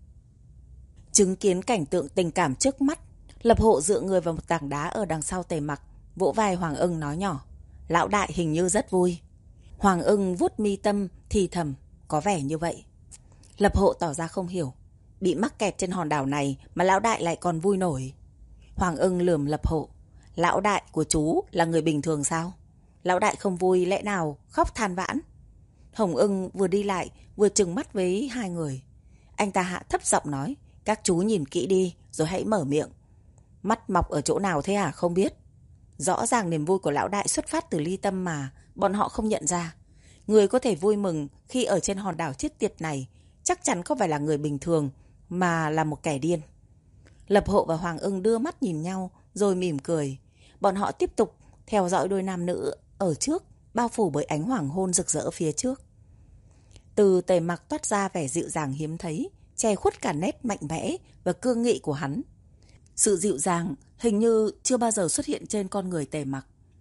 Chứng kiến cảnh tượng tình cảm trước mắt, Lập Hộ dựa người vào một tảng đá ở đằng sau Tề Mặc, vỗ vai Hoàng Ưng nói nhỏ. Lão đại hình như rất vui. Hoàng Ưng vuốt mi tâm thì thầm, có vẻ như vậy. Lập Hộ tỏ ra không hiểu. Bị mắc kẹt trên hòn đảo này mà lão đại lại còn vui nổi. Hoàng Ưng lườm Lập Hộ. Lão đại của chú là người bình thường sao? Lão đại không vui lẽ nào khóc than vãn? Hồng Ưng vừa đi lại vừa trừng mắt với hai người. Anh ta hạ thấp giọng nói. Các chú nhìn kỹ đi rồi hãy mở miệng. Mắt mọc ở chỗ nào thế hả không biết? Rõ ràng niềm vui của lão đại xuất phát từ Ly Tâm mà bọn họ không nhận ra. Người có thể vui mừng khi ở trên hòn đảo chết tiệt này chắc chắn không phải là người bình thường mà là một kẻ điên. Lập Hộ và Hoàng Ưng đưa mắt nhìn nhau rồi mỉm cười. Bọn họ tiếp tục theo dõi đôi nam nữ ở trước, bao phủ bởi ánh hoàng hôn rực rỡ phía trước. Từ Tề Mặc toát ra vẻ dịu dàng hiếm thấy, che khuất cả nét mạnh mẽ và cương nghị của hắn. Sự dịu dàng hình như chưa bao giờ xuất hiện trên con người Tề Mặc.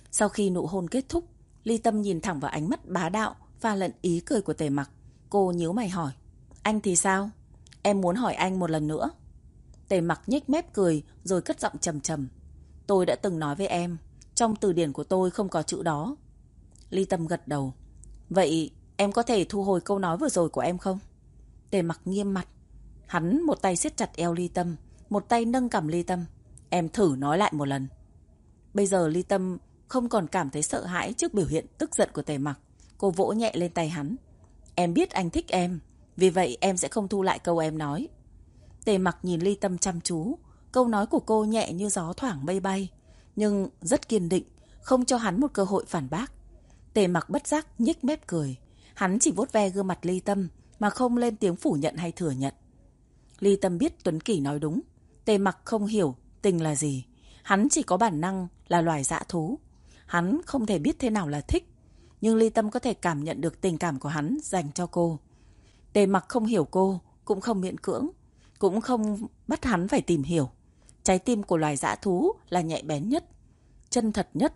Sau khi nụ hôn kết thúc, Ly Tâm nhìn thẳng vào ánh mắt bá đạo pha lẫn ý cười của Tề Mặc. Cô nhíu mày hỏi, anh thì sao? Em muốn hỏi anh một lần nữa. Tề Mặc nhếch mép cười rồi cất giọng trầm trầm. Tôi đã từng nói với em, trong từ điển của tôi không có chữ đó. Ly Tâm gật đầu. Vậy em có thể thu hồi câu nói vừa rồi của em không? Tề Mặc nghiêm mặt. Hắn một tay siết chặt eo Ly Tâm, một tay nâng cằm Ly Tâm. Em thử nói lại một lần. Bây giờ Ly Tâm không còn cảm thấy sợ hãi trước biểu hiện tức giận của Tề Mặc. Cô vỗ nhẹ lên tay hắn. Em biết anh thích em, vì vậy em sẽ không thu lại câu em nói. Tề Mặc nhìn Ly Tâm chăm chú. Câu nói của cô nhẹ như gió thoảng mây bay, nhưng rất kiên định, không cho hắn một cơ hội phản bác. Tề Mặc bất giác nhếch mép cười. Hắn chỉ vuốt ve gương mặt Ly Tâm mà không lên tiếng phủ nhận hay thừa nhận. Ly Tâm biết Tuấn Kỷ nói đúng. Tề Mặc không hiểu tình là gì. Hắn chỉ có bản năng là loài dã thú. Hắn không thể biết thế nào là thích, nhưng Ly Tâm có thể cảm nhận được tình cảm của hắn dành cho cô. Tề Mặc không hiểu cô, cũng không miễn cưỡng, cũng không bắt hắn phải tìm hiểu. Trái tim của loài dã thú là nhạy bén nhất, chân thật nhất.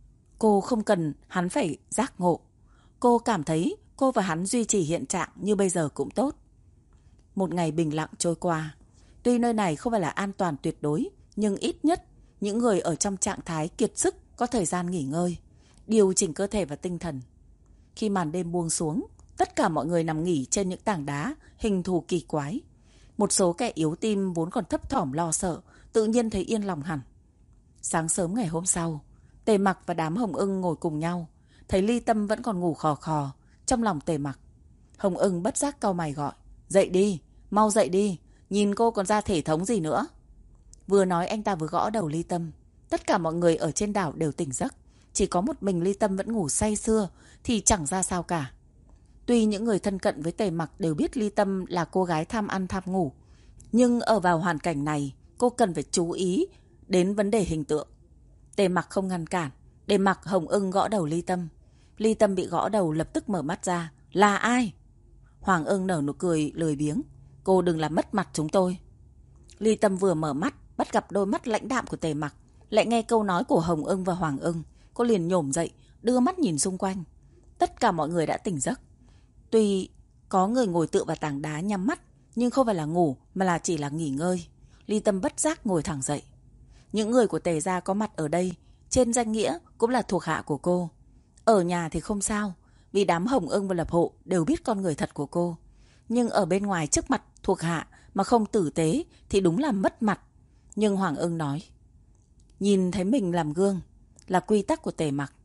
Cô không cần hắn phải giác ngộ. Cô cảm thấy cô và hắn duy trì hiện trạng như bây giờ cũng tốt. Một ngày bình lặng trôi qua. Tuy nơi này không phải là an toàn tuyệt đối, nhưng ít nhất những người ở trong trạng thái kiệt sức có thời gian nghỉ ngơi, điều chỉnh cơ thể và tinh thần. Khi màn đêm buông xuống, tất cả mọi người nằm nghỉ trên những tảng đá hình thù kỳ quái. Một số kẻ yếu tim vốn còn thấp thỏm lo sợ, tự nhiên thấy yên lòng hẳn. Sáng sớm ngày hôm sau, Tề Mặc và đám Hồng Ưng ngồi cùng nhau. Thấy Ly Tâm vẫn còn ngủ khò khò. Trong lòng Tề Mặc, Hồng Ưng bất giác cau mày gọi, dậy đi, mau dậy đi, nhìn cô còn ra thể thống gì nữa. Vừa nói anh ta vừa gõ đầu Ly Tâm. Tất cả mọi người ở trên đảo đều tỉnh giấc, chỉ có một mình Ly Tâm vẫn ngủ say sưa thì chẳng ra sao cả. Tuy những người thân cận với Tề Mặc đều biết Ly Tâm là cô gái tham ăn tham ngủ, nhưng ở vào hoàn cảnh này, cô cần phải chú ý đến vấn đề hình tượng. Tề Mặc không ngăn cản, để mặc Hồng Ưng gõ đầu Ly Tâm. Ly Tâm bị gõ đầu lập tức mở mắt ra. Là ai? Hoàng Ưng nở nụ cười lười biếng. Cô đừng làm mất mặt chúng tôi. Ly Tâm vừa mở mắt, bắt gặp đôi mắt lãnh đạm của Tề Mặc, lại nghe câu nói của Hồng Ưng và Hoàng Ưng. Cô liền nhổm dậy, đưa mắt nhìn xung quanh. Tất cả mọi người đã tỉnh giấc. Tuy có người ngồi tựa vào tảng đá nhắm mắt, nhưng không phải là ngủ mà là chỉ là nghỉ ngơi. Ly Tâm bất giác ngồi thẳng dậy. Những người của Tề gia có mặt ở đây, trên danh nghĩa cũng là thuộc hạ của cô. Ở nhà thì không sao, vì đám Hồng Ưng và Lập Hộ đều biết con người thật của cô. Nhưng ở bên ngoài trước mặt thuộc hạ mà không tử tế thì đúng là mất mặt. Nhưng Hoàng Ưng nói, nhìn thấy mình làm gương là quy tắc của Tề Mặc.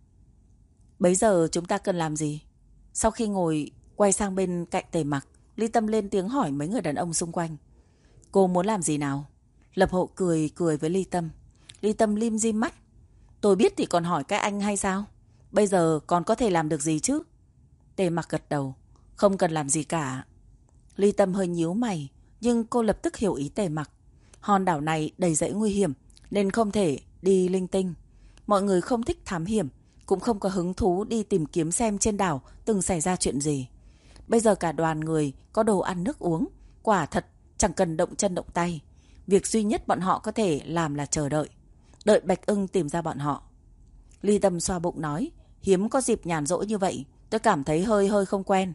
Bấy giờ chúng ta cần làm gì? Sau khi ngồi quay sang bên cạnh Tề Mặc, Ly Tâm lên tiếng hỏi mấy người đàn ông xung quanh. Cô muốn làm gì nào? Lập Hộ cười với Ly Tâm. Ly Tâm lim dim mắt. Tôi biết thì còn hỏi các anh hay sao? Bây giờ còn có thể làm được gì chứ? Tề Mặc gật đầu. Không cần làm gì cả. Ly Tâm hơi nhíu mày, nhưng cô lập tức hiểu ý Tề Mặc. Hòn đảo này đầy rẫy nguy hiểm, nên không thể đi linh tinh. Mọi người không thích thám hiểm, cũng không có hứng thú đi tìm kiếm xem trên đảo từng xảy ra chuyện gì. Bây giờ cả đoàn người có đồ ăn nước uống, quả thật chẳng cần động chân động tay. Việc duy nhất bọn họ có thể làm là chờ đợi. Đợi Bạch Ưng tìm ra bọn họ. Ly Tâm xoa bụng nói, hiếm có dịp nhàn rỗi như vậy, tôi cảm thấy hơi không quen.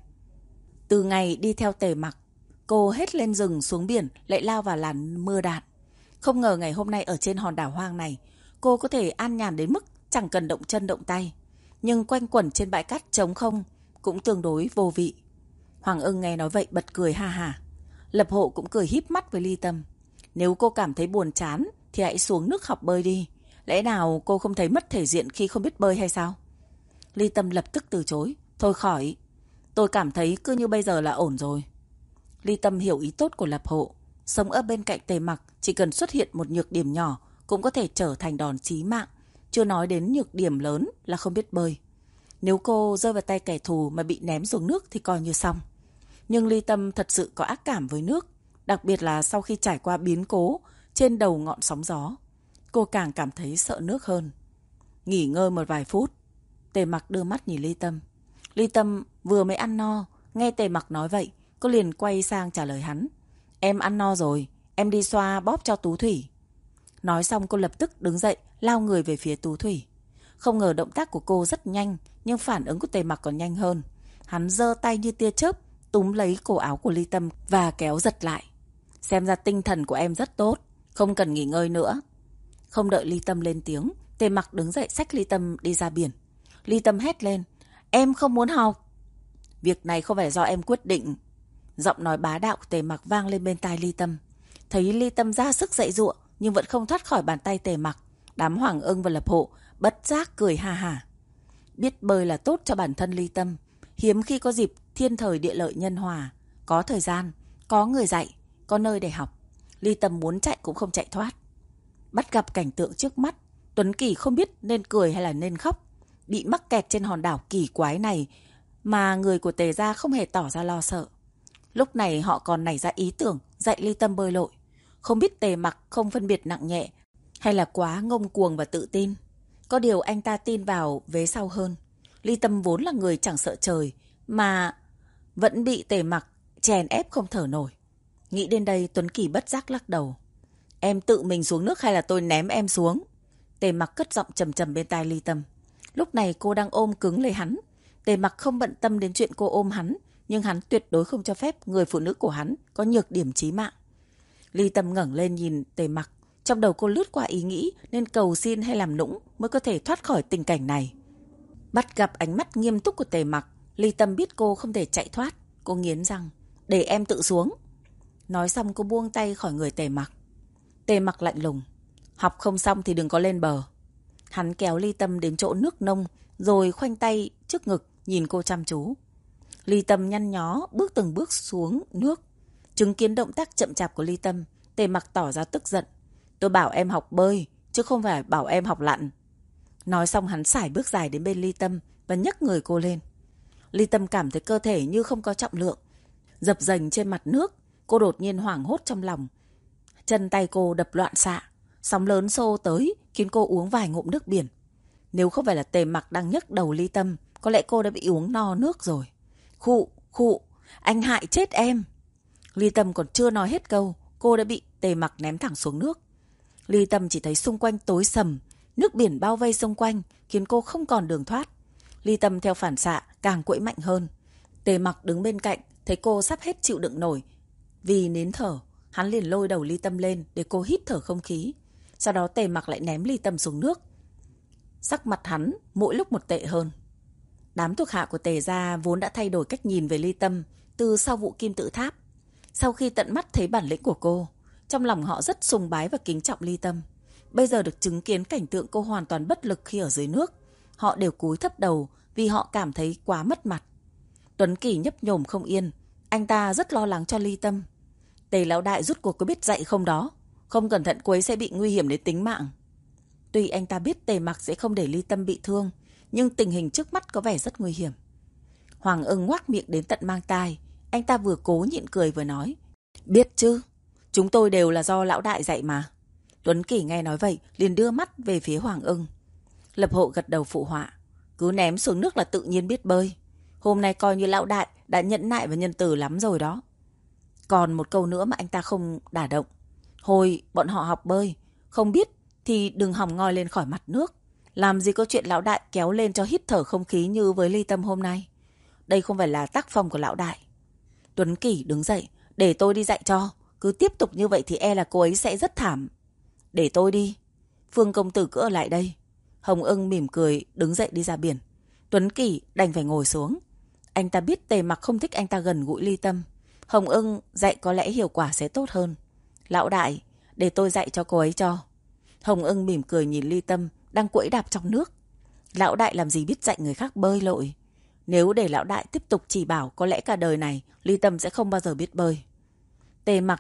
Từ ngày đi theo Tề Mặc, cô hết lên rừng xuống biển lại lao vào làn mưa đạn. Không ngờ ngày hôm nay ở trên hòn đảo hoang này, cô có thể an nhàn đến mức chẳng cần động chân động tay. Nhưng quanh quẩn trên bãi cát trống không cũng tương đối vô vị. Hoàng Ưng nghe nói vậy bật cười ha hả. Lập Hộ cũng cười híp mắt với Ly Tâm. Nếu cô cảm thấy buồn chán thì hãy xuống nước học bơi đi. Lẽ nào cô không thấy mất thể diện khi không biết bơi hay sao? Ly Tâm lập tức từ chối. Thôi khỏi. Tôi cảm thấy cứ như bây giờ là ổn rồi. Ly Tâm hiểu ý tốt của Lập Hộ. Sống ở bên cạnh Tề Mặc, chỉ cần xuất hiện một nhược điểm nhỏ cũng có thể trở thành đòn chí mạng. Chưa nói đến nhược điểm lớn là không biết bơi. Nếu cô rơi vào tay kẻ thù mà bị ném xuống nước thì coi như xong. Nhưng Ly Tâm thật sự có ác cảm với nước, đặc biệt là sau khi trải qua biến cố trên đầu ngọn sóng gió. Cô càng cảm thấy sợ nước hơn. Nghỉ ngơi một vài phút. Tề Mặc đưa mắt nhìn Ly Tâm. Ly Tâm vừa mới ăn no, nghe Tề Mặc nói vậy, cô liền quay sang trả lời hắn. Em ăn no rồi, em đi xoa bóp cho Tú Thủy. Nói xong cô lập tức đứng dậy, lao người về phía Tú Thủy. Không ngờ động tác của cô rất nhanh, nhưng phản ứng của Tề Mặc còn nhanh hơn. Hắn giơ tay như tia chớp, túm lấy cổ áo của Ly Tâm và kéo giật lại. Xem ra tinh thần của em rất tốt, không cần nghỉ ngơi nữa. Không đợi Ly Tâm lên tiếng, Tề Mặc đứng dậy xách Ly Tâm đi ra biển. Ly Tâm hét lên, em không muốn học. Việc này không phải do em quyết định. Giọng nói bá đạo của Tề Mặc vang lên bên tai Ly Tâm. Thấy Ly Tâm ra sức dãy giụa nhưng vẫn không thoát khỏi bàn tay Tề Mặc. Đám Hoàng Ưng và Lập Hộ bất giác cười ha hả. Biết bơi là tốt cho bản thân Ly Tâm. Hiếm khi có dịp thiên thời địa lợi nhân hòa. Có thời gian, có người dạy, có nơi để học. Ly Tâm muốn chạy cũng không chạy thoát. Bắt gặp cảnh tượng trước mắt, Tuấn Kỳ không biết nên cười hay là nên khóc. Bị mắc kẹt trên hòn đảo kỳ quái này mà người của Tề gia không hề tỏ ra lo sợ. Lúc này họ còn nảy ra ý tưởng dạy Ly Tâm bơi lội. Không biết Tề Mặc không phân biệt nặng nhẹ hay là quá ngông cuồng và tự tin. Có điều anh ta tin vào vế sau hơn. Ly Tâm vốn là người chẳng sợ trời mà vẫn bị Tề Mặc chèn ép không thở nổi. Nghĩ đến đây Tuấn Kỳ bất giác lắc đầu. Em tự mình xuống nước hay là tôi ném em xuống? Tề Mặc cất giọng trầm trầm bên tai Ly Tâm. Lúc này cô đang ôm cứng lấy hắn. Tề Mặc không bận tâm đến chuyện cô ôm hắn, nhưng hắn tuyệt đối không cho phép người phụ nữ của hắn có nhược điểm chí mạng. Ly Tâm ngẩng lên nhìn Tề Mặc. Trong đầu cô lướt qua ý nghĩ nên cầu xin hay làm nũng mới có thể thoát khỏi tình cảnh này. Bắt gặp ánh mắt nghiêm túc của Tề Mặc, Ly Tâm biết cô không thể chạy thoát. Cô nghiến răng, để em tự xuống. Nói xong cô buông tay khỏi người Tề Mặc. Tề Mặc lạnh lùng, học không xong thì đừng có lên bờ. Hắn kéo Ly Tâm đến chỗ nước nông rồi khoanh tay trước ngực nhìn cô chăm chú. Ly Tâm nhăn nhó bước từng bước xuống nước. Chứng kiến động tác chậm chạp của Ly Tâm, Tề Mặc tỏ ra tức giận. Tôi bảo em học bơi chứ không phải bảo em học lặn. Nói xong hắn sải bước dài đến bên Ly Tâm và nhấc người cô lên. Ly Tâm cảm thấy cơ thể như không có trọng lượng, dập dềnh trên mặt nước. Cô đột nhiên hoảng hốt trong lòng. Chân tay cô đập loạn xạ, sóng lớn xô tới khiến cô uống vài ngụm nước biển. Nếu không phải là Tề Mặc đang nhấc đầu Ly Tâm, có lẽ cô đã bị uống no nước rồi. Khụ, anh hại chết em. Ly Tâm còn chưa nói hết câu, cô đã bị Tề Mặc ném thẳng xuống nước. Ly Tâm chỉ thấy xung quanh tối sầm, nước biển bao vây xung quanh khiến cô không còn đường thoát. Ly Tâm theo phản xạ càng quẫy mạnh hơn. Tề Mặc đứng bên cạnh thấy cô sắp hết chịu đựng nổi vì nín thở, hắn liền lôi đầu Ly Tâm lên để cô hít thở không khí. Sau đó Tề Mặc lại ném Ly Tâm xuống nước. Sắc mặt hắn mỗi lúc một tệ hơn. Đám thuộc hạ của Tề gia vốn đã thay đổi cách nhìn về Ly Tâm từ sau vụ Kim Tự Tháp. Sau khi tận mắt thấy bản lĩnh của cô, trong lòng họ rất sùng bái và kính trọng Ly Tâm. Bây giờ được chứng kiến cảnh tượng cô hoàn toàn bất lực khi ở dưới nước, họ đều cúi thấp đầu vì họ cảm thấy quá mất mặt. Tuấn Kỳ nhấp nhổm không yên, anh ta rất lo lắng cho Ly Tâm. Tề lão đại rút cuộc có biết dạy không đó? Không cẩn thận cô ấy sẽ bị nguy hiểm đến tính mạng. Tuy anh ta biết Tề Mặc sẽ không để Ly Tâm bị thương, nhưng tình hình trước mắt có vẻ rất nguy hiểm. Hoàng Ưng ngoác miệng đến tận mang tai. Anh ta vừa cố nhịn cười vừa nói, biết chứ, chúng tôi đều là do lão đại dạy mà. Tuấn Kỳ nghe nói vậy liền đưa mắt về phía Hoàng Ưng. Lập Hộ gật đầu phụ họa, cứ ném xuống nước là tự nhiên biết bơi. Hôm nay coi như lão đại đã nhẫn nại và nhân từ lắm rồi đó. Còn một câu nữa mà anh ta không đả động. Hồi bọn họ học bơi, không biết thì đừng hòng ngoi lên khỏi mặt nước. Làm gì có chuyện lão đại kéo lên cho hít thở không khí như với Ly Tâm hôm nay. Đây không phải là tác phong của lão đại. Tuấn Kỳ đứng dậy, để tôi đi dạy cho. Cứ tiếp tục như vậy thì e là cô ấy sẽ rất thảm. Để tôi đi. Phương công tử cứ ở lại đây. Hồng Ưng mỉm cười đứng dậy đi ra biển. Tuấn Kỳ đành phải ngồi xuống. Anh ta biết Tề Mặc không thích anh ta gần gũi Ly Tâm. Hồng Ưng dạy có lẽ hiệu quả sẽ tốt hơn. Lão đại, để tôi dạy cho cô ấy cho. Hồng Ưng mỉm cười nhìn Ly Tâm đang quẫy đạp trong nước. Lão đại làm gì biết dạy người khác bơi lội. Nếu để lão đại tiếp tục chỉ bảo, có lẽ cả đời này Ly Tâm sẽ không bao giờ biết bơi. Tề Mặc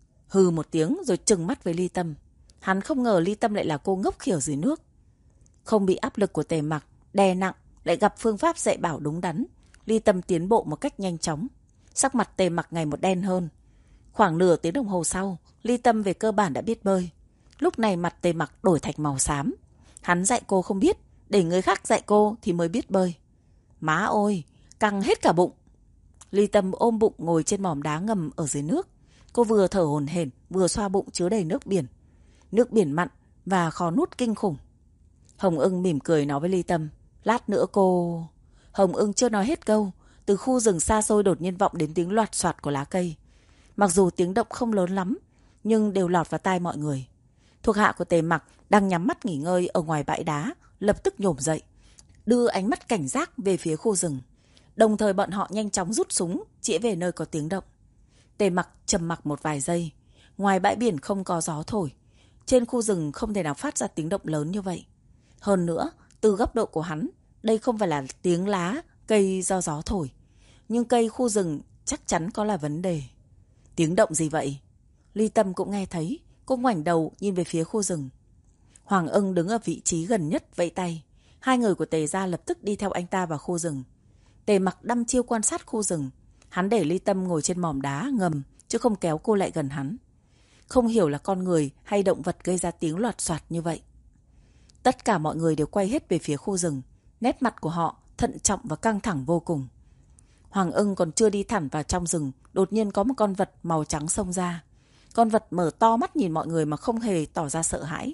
hừ một tiếng rồi trừng mắt với Ly Tâm. Hắn không ngờ Ly Tâm lại là cô ngốc khỉu dưới nước. Không bị áp lực của Tề Mặc đè nặng, lại gặp phương pháp dạy bảo đúng đắn, Ly Tâm tiến bộ một cách nhanh chóng. Sắc mặt Tề Mặc ngày một đen hơn. Khoảng nửa tiếng đồng hồ sau, Ly Tâm về cơ bản đã biết bơi. Lúc này mặt Tề Mặc đổi thành màu xám. Hắn dạy cô không biết, để người khác dạy cô thì mới biết bơi. Má ôi, căng hết cả bụng. Ly Tâm ôm bụng ngồi trên mỏm đá ngầm ở dưới nước. Cô vừa thở hổn hển, vừa xoa bụng chứa đầy nước biển. Nước biển mặn và khó nuốt kinh khủng. Hồng Ưng mỉm cười nói với Ly Tâm. Lát nữa cô... Hồng Ưng chưa nói hết câu, từ khu rừng xa xôi đột nhiên vọng đến tiếng loạt soạt của lá cây. Mặc dù tiếng động không lớn lắm, nhưng đều lọt vào tai mọi người. Thuộc hạ của Tề Mặc đang nhắm mắt nghỉ ngơi ở ngoài bãi đá, lập tức nhổm dậy, đưa ánh mắt cảnh giác về phía khu rừng. Đồng thời bọn họ nhanh chóng rút súng, chĩa về nơi có tiếng động. Tề Mặc trầm mặc một vài giây. Ngoài bãi biển không có gió thổi, trên khu rừng không thể nào phát ra tiếng động lớn như vậy. Hơn nữa, từ góc độ của hắn, đây không phải là tiếng lá cây do gió thổi, nhưng cây khu rừng chắc chắn có là vấn đề. Tiếng động gì vậy? Ly Tâm cũng nghe thấy, cô ngoảnh đầu nhìn về phía khu rừng. Hoàng Ưng đứng ở vị trí gần nhất vẫy tay. Hai người của Tề gia lập tức đi theo anh ta vào khu rừng. Tề Mặc đăm chiêu quan sát khu rừng. Hắn để Ly Tâm ngồi trên mỏm đá ngầm, chứ không kéo cô lại gần hắn. Không hiểu là con người hay động vật gây ra tiếng loạt soạt như vậy. Tất cả mọi người đều quay hết về phía khu rừng. Nét mặt của họ thận trọng và căng thẳng vô cùng. Hoàng Ưng còn chưa đi thẳng vào trong rừng, đột nhiên có một con vật màu trắng xông ra. Con vật mở to mắt nhìn mọi người mà không hề tỏ ra sợ hãi.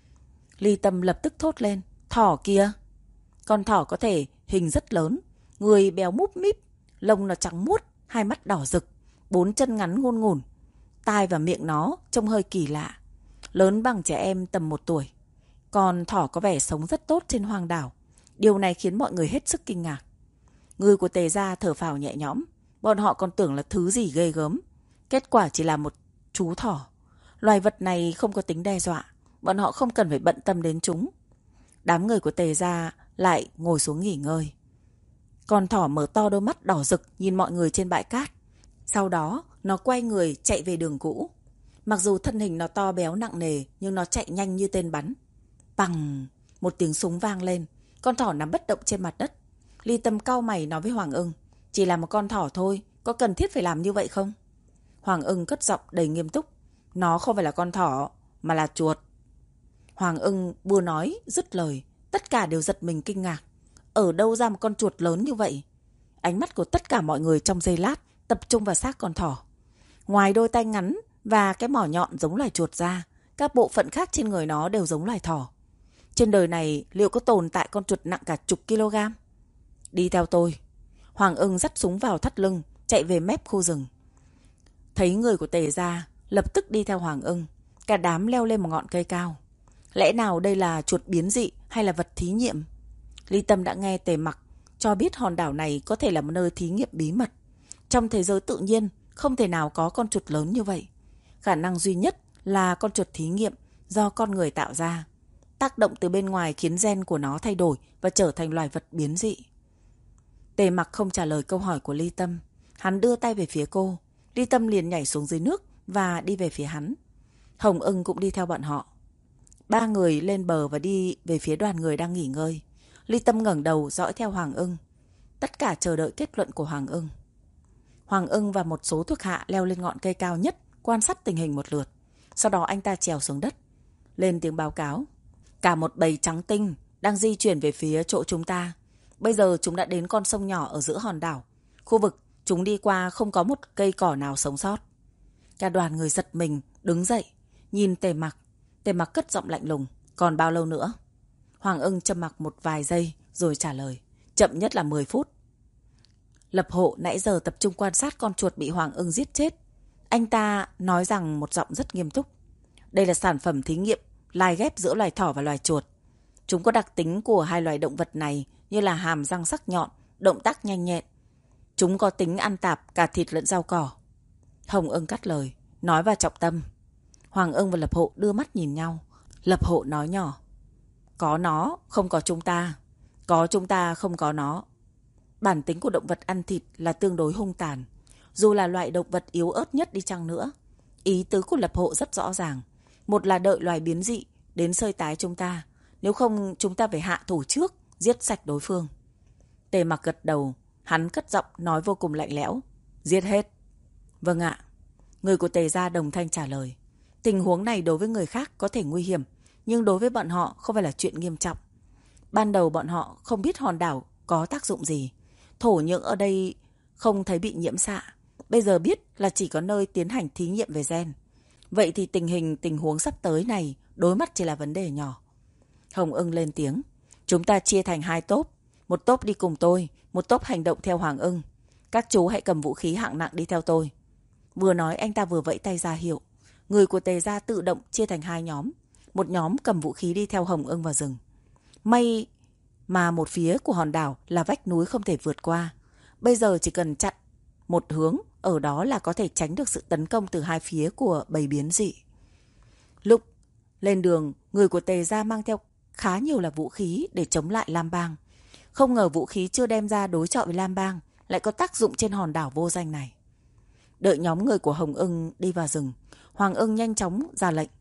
Ly Tâm lập tức thốt lên. Thỏ kia! Con thỏ có thể hình rất lớn, người béo múp míp, lông nó trắng muốt, hai mắt đỏ rực, 4 chân ngắn ngôn ngủn. Tai và miệng nó trông hơi kỳ lạ, lớn bằng trẻ em tầm 1 tuổi. Còn thỏ có vẻ sống rất tốt trên hoang đảo. Điều này khiến mọi người hết sức kinh ngạc. Người của Tề gia thở phào nhẹ nhõm. Bọn họ còn tưởng là thứ gì ghê gớm. Kết quả chỉ là một chú thỏ. Loài vật này không có tính đe dọa. Bọn họ không cần phải bận tâm đến chúng. Đám người của Tề gia lại ngồi xuống nghỉ ngơi. Con thỏ mở to đôi mắt đỏ rực nhìn mọi người trên bãi cát. Sau đó nó quay người chạy về đường cũ. Mặc dù thân hình nó to béo nặng nề, nhưng nó chạy nhanh như tên bắn. Bằng! Một tiếng súng vang lên. Con thỏ nằm bất động trên mặt đất. Ly Tâm cau mày nói với Hoàng Ưng. Chỉ là một con thỏ thôi, có cần thiết phải làm như vậy không? Hoàng Ưng cất giọng đầy nghiêm túc. Nó không phải là con thỏ, mà là chuột. Hoàng Ưng vừa nói dứt lời, tất cả đều giật mình kinh ngạc. Ở đâu ra một con chuột lớn như vậy? Ánh mắt của tất cả mọi người trong giây lát tập trung vào xác con thỏ. Ngoài đôi tay ngắn và cái mỏ nhọn giống loài chuột ra, các bộ phận khác trên người nó đều giống loài thỏ. Trên đời này liệu có tồn tại con chuột nặng cả chục kg? Đi theo tôi. Hoàng Ưng dắt súng vào thắt lưng, chạy về mép khu rừng. Thấy người của Tề gia, lập tức đi theo Hoàng Ưng. Cả đám leo lên một ngọn cây cao. Lẽ nào đây là chuột biến dị hay là vật thí nghiệm? Ly Tâm đã nghe Tề Mặc cho biết hòn đảo này có thể là một nơi thí nghiệm bí mật. Trong thế giới tự nhiên không thể nào có con chuột lớn như vậy. Khả năng duy nhất là con chuột thí nghiệm do con người tạo ra. Tác động từ bên ngoài khiến gen của nó thay đổi và trở thành loài vật biến dị. Tề Mặc không trả lời câu hỏi của Ly Tâm. Hắn đưa tay về phía cô. Ly Tâm liền nhảy xuống dưới nước và đi về phía hắn. Hồng Ưng cũng đi theo bọn họ. 3 người lên bờ và đi về phía đoàn người đang nghỉ ngơi. Ly Tâm ngẩng đầu dõi theo Hoàng Ưng. Tất cả chờ đợi kết luận của Hoàng Ưng. Hoàng Ưng và một số thuộc hạ leo lên ngọn cây cao nhất, quan sát tình hình một lượt. Sau đó anh ta trèo xuống đất, lên tiếng báo cáo. Cả một bầy trắng tinh đang di chuyển về phía chỗ chúng ta. Bây giờ chúng đã đến con sông nhỏ ở giữa hòn đảo. Khu vực chúng đi qua không có một cây cỏ nào sống sót. Cả đoàn người giật mình, đứng dậy, nhìn Tề Mặc. Tề Mặc cất giọng lạnh lùng. Còn bao lâu nữa? Hoàng Ưng trầm mặc một vài giây rồi trả lời. Chậm nhất là 10 phút. Lập Hộ nãy giờ tập trung quan sát con chuột bị Hoàng Ưng giết chết. Anh ta nói rằng một giọng rất nghiêm túc. Đây là sản phẩm thí nghiệm lai ghép giữa loài thỏ và loài chuột. Chúng có đặc tính của hai loài động vật này như là hàm răng sắc nhọn, động tác nhanh nhẹn. Chúng có tính ăn tạp cả thịt lẫn rau cỏ. Hồng Ưng cắt lời, nói vào trọng tâm. Hoàng Ưng và Lập Hộ đưa mắt nhìn nhau. Lập Hộ nói nhỏ. Có nó, không có chúng ta. Có chúng ta, không có nó. Bản tính của động vật ăn thịt là tương đối hung tàn. Dù là loại động vật yếu ớt nhất đi chăng nữa. Ý tứ của Lập Hộ rất rõ ràng. Một là đợi loài biến dị đến sơi tái chúng ta. Nếu không chúng ta phải hạ thủ trước, giết sạch đối phương. Tề Mặc gật đầu. Hắn cất giọng nói vô cùng lạnh lẽo. Giết hết. Vâng ạ. Người của Tề gia đồng thanh trả lời. Tình huống này đối với người khác có thể nguy hiểm, nhưng đối với bọn họ không phải là chuyện nghiêm trọng. Ban đầu bọn họ không biết hòn đảo có tác dụng gì. Thổ nhưỡng ở đây không thấy bị nhiễm xạ. Bây giờ biết là chỉ có nơi tiến hành thí nghiệm về gen. Vậy thì tình huống sắp tới này đối mặt chỉ là vấn đề nhỏ. Hồng Ưng lên tiếng. Chúng ta chia thành 2 tốp. Một tốp đi cùng tôi, một tốp hành động theo Hoàng Ưng. Các chú hãy cầm vũ khí hạng nặng đi theo tôi. Vừa nói anh ta vừa vẫy tay ra hiệu. Người của Tề gia tự động chia thành 2 nhóm. Một nhóm cầm vũ khí đi theo Hồng Ưng vào rừng. May mà một phía của hòn đảo là vách núi không thể vượt qua. Bây giờ chỉ cần chặn một hướng, ở đó là có thể tránh được sự tấn công từ 2 phía của bầy biến dị. Lúc lên đường, người của Tề gia mang theo khá nhiều là vũ khí để chống lại Lam Bang. Không ngờ vũ khí chưa đem ra đối chọi với Lam Bang lại có tác dụng trên hòn đảo vô danh này. Đợi nhóm người của Hồng Ưng đi vào rừng, Hoàng Ưng nhanh chóng ra lệnh.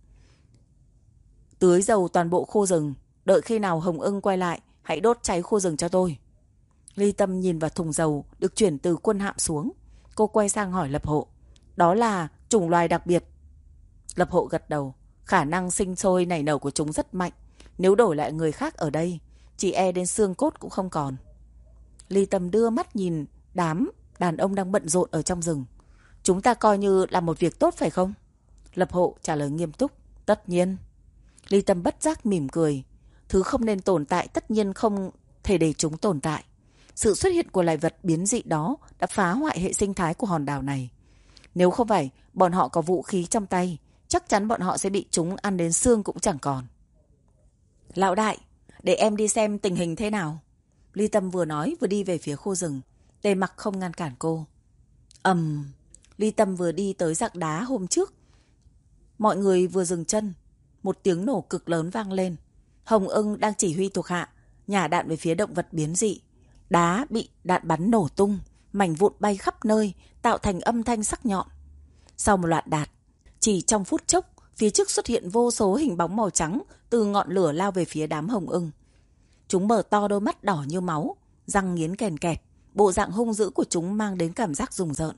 Tưới dầu toàn bộ khu rừng, đợi khi nào Hồng Ưng quay lại, hãy đốt cháy khu rừng cho tôi. Ly Tâm nhìn vào thùng dầu được chuyển từ quân hạm xuống. Cô quay sang hỏi Lập Hộ. Đó là chủng loài đặc biệt. Lập Hộ gật đầu. Khả năng sinh sôi nảy nở của chúng rất mạnh. Nếu đổi lại người khác ở đây, chỉ e đến xương cốt cũng không còn. Ly Tâm đưa mắt nhìn đám đàn ông đang bận rộn ở trong rừng. Chúng ta coi như là một việc tốt phải không? Lập Hộ trả lời nghiêm túc. Tất nhiên. Ly Tâm bất giác mỉm cười. Thứ không nên tồn tại tất nhiên không thể để chúng tồn tại. Sự xuất hiện của loài vật biến dị đó đã phá hoại hệ sinh thái của hòn đảo này. Nếu không phải bọn họ có vũ khí trong tay, chắc chắn bọn họ sẽ bị chúng ăn đến xương cũng chẳng còn. Lão đại, để em đi xem tình hình thế nào. Ly Tâm vừa nói vừa đi về phía khu rừng. Tề Mặc không ngăn cản cô. Ly Tâm vừa đi tới rặng đá hôm trước. Mọi người vừa dừng chân. Một tiếng nổ cực lớn vang lên. Hồng Ưng đang chỉ huy thuộc hạ nhả đạn về phía động vật biến dị. Đá bị đạn bắn nổ tung, mảnh vụn bay khắp nơi, tạo thành âm thanh sắc nhọn. Sau một loạt đạn, chỉ trong phút chốc, phía trước xuất hiện vô số hình bóng màu trắng từ ngọn lửa lao về phía đám Hồng Ưng. Chúng mở to đôi mắt đỏ như máu, răng nghiến kèn kẹt, bộ dạng hung dữ của chúng mang đến cảm giác rùng rợn.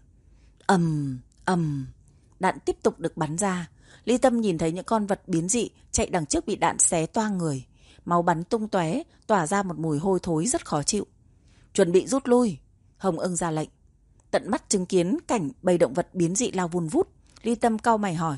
Đạn tiếp tục được bắn ra. Ly Tâm nhìn thấy những con vật biến dị chạy đằng trước bị đạn xé toang người, máu bắn tung tóe, tỏa ra một mùi hôi thối rất khó chịu. Chuẩn bị rút lui, Hồng Ưng ra lệnh. Tận mắt chứng kiến cảnh bầy động vật biến dị lao vun vút, Ly Tâm cau mày hỏi,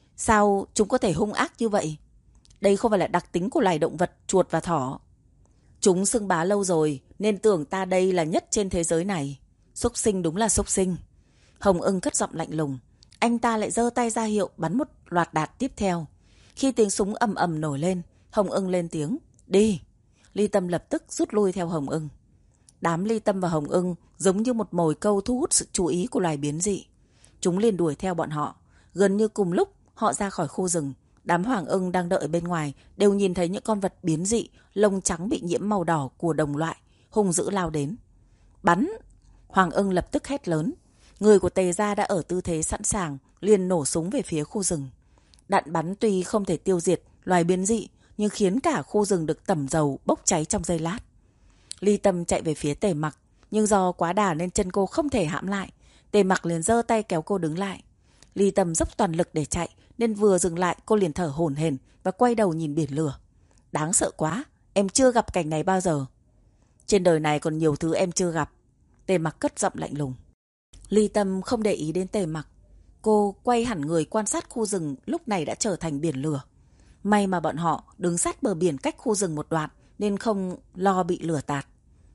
sao chúng có thể hung ác như vậy? Đây không phải là đặc tính của loài động vật chuột và thỏ. Chúng xưng bá lâu rồi nên tưởng ta đây là nhất trên thế giới này. Xúc sinh đúng là xúc sinh. Hồng Ưng cất giọng lạnh lùng. Anh ta lại giơ tay ra hiệu bắn một loạt đạn tiếp theo. Khi tiếng súng ầm ầm nổi lên, Hồng Ưng lên tiếng. Đi. Ly Tâm lập tức rút lui theo Hồng Ưng. Đám Ly Tâm và Hồng Ưng giống như một mồi câu thu hút sự chú ý của loài biến dị. Chúng liền đuổi theo bọn họ. Gần như cùng lúc họ ra khỏi khu rừng, đám Hoàng Ưng đang đợi bên ngoài đều nhìn thấy những con vật biến dị, lông trắng bị nhiễm màu đỏ của đồng loại, hung dữ lao đến. Bắn! Hoàng Ưng lập tức hét lớn. Người của Tề gia đã ở tư thế sẵn sàng, liền nổ súng về phía khu rừng. Đạn bắn tuy không thể tiêu diệt loài biến dị, nhưng khiến cả khu rừng được tẩm dầu bốc cháy trong giây lát. Ly Tâm chạy về phía Tề Mặc, nhưng do quá đà nên chân cô không thể hãm lại. Tề Mặc liền giơ tay kéo cô đứng lại. Ly Tâm dốc toàn lực để chạy, nên vừa dừng lại cô liền thở hổn hển và quay đầu nhìn biển lửa. Đáng sợ quá, em chưa gặp cảnh này bao giờ. Trên đời này còn nhiều thứ em chưa gặp. Tề Mặc cất giọng lạnh lùng. Ly Tâm không để ý đến Tề Mặc. Cô quay hẳn người quan sát khu rừng lúc này đã trở thành biển lửa. May mà bọn họ đứng sát bờ biển cách khu rừng một đoạn nên không lo bị lửa tạt.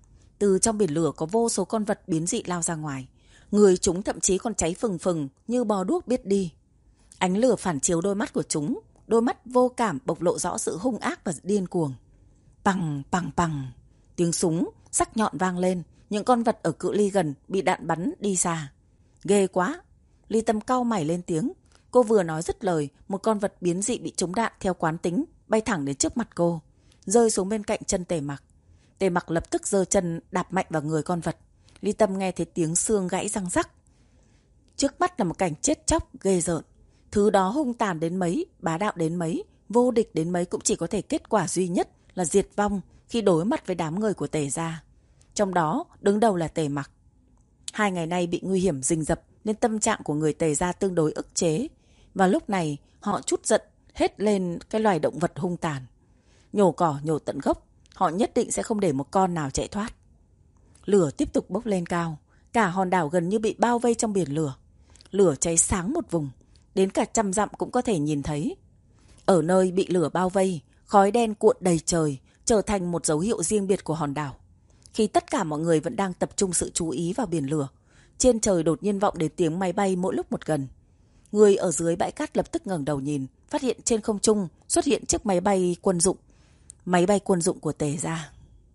Từ trong biển lửa có vô số con vật biến dị lao ra ngoài. Người chúng thậm chí còn cháy phừng phừng như bò đuốc biết đi. Ánh lửa phản chiếu đôi mắt của chúng, đôi mắt vô cảm bộc lộ rõ sự hung ác và điên cuồng. Pằng pằng pằng, tiếng súng sắc nhọn vang lên. Những con vật ở cự ly gần bị đạn bắn đi xa. Ghê quá. Ly Tâm cau mày lên tiếng. Cô vừa nói dứt lời, một con vật biến dị bị trúng đạn theo quán tính bay thẳng đến trước mặt cô, rơi xuống bên cạnh chân Tề Mặc. Tề Mặc lập tức giơ chân đạp mạnh vào người con vật. Ly Tâm nghe thấy tiếng xương gãy răng rắc. Trước mắt là một cảnh chết chóc ghê rợn. Thứ đó hung tàn đến mấy, bá đạo đến mấy, vô địch đến mấy cũng chỉ có thể kết quả duy nhất là diệt vong khi đối mặt với đám người của Tề gia. Trong đó đứng đầu là Tề Mặc. 2 ngày nay bị nguy hiểm rình rập nên tâm trạng của người Tề gia tương đối ức chế. Và lúc này họ trút giận hết lên cái loài động vật hung tàn. Nhổ cỏ nhổ tận gốc, họ nhất định sẽ không để một con nào chạy thoát. Lửa tiếp tục bốc lên cao. Cả hòn đảo gần như bị bao vây trong biển lửa. Lửa cháy sáng một vùng, đến cả trăm dặm cũng có thể nhìn thấy. Ở nơi bị lửa bao vây, Khói đen cuộn đầy trời, trở thành một dấu hiệu riêng biệt của hòn đảo. Khi tất cả mọi người vẫn đang tập trung sự chú ý vào biển lửa, trên trời đột nhiên vọng đến tiếng máy bay mỗi lúc một gần. Người ở dưới bãi cát lập tức ngẩng đầu nhìn, phát hiện trên không trung xuất hiện chiếc máy bay quân dụng. Máy bay quân dụng của Tề gia.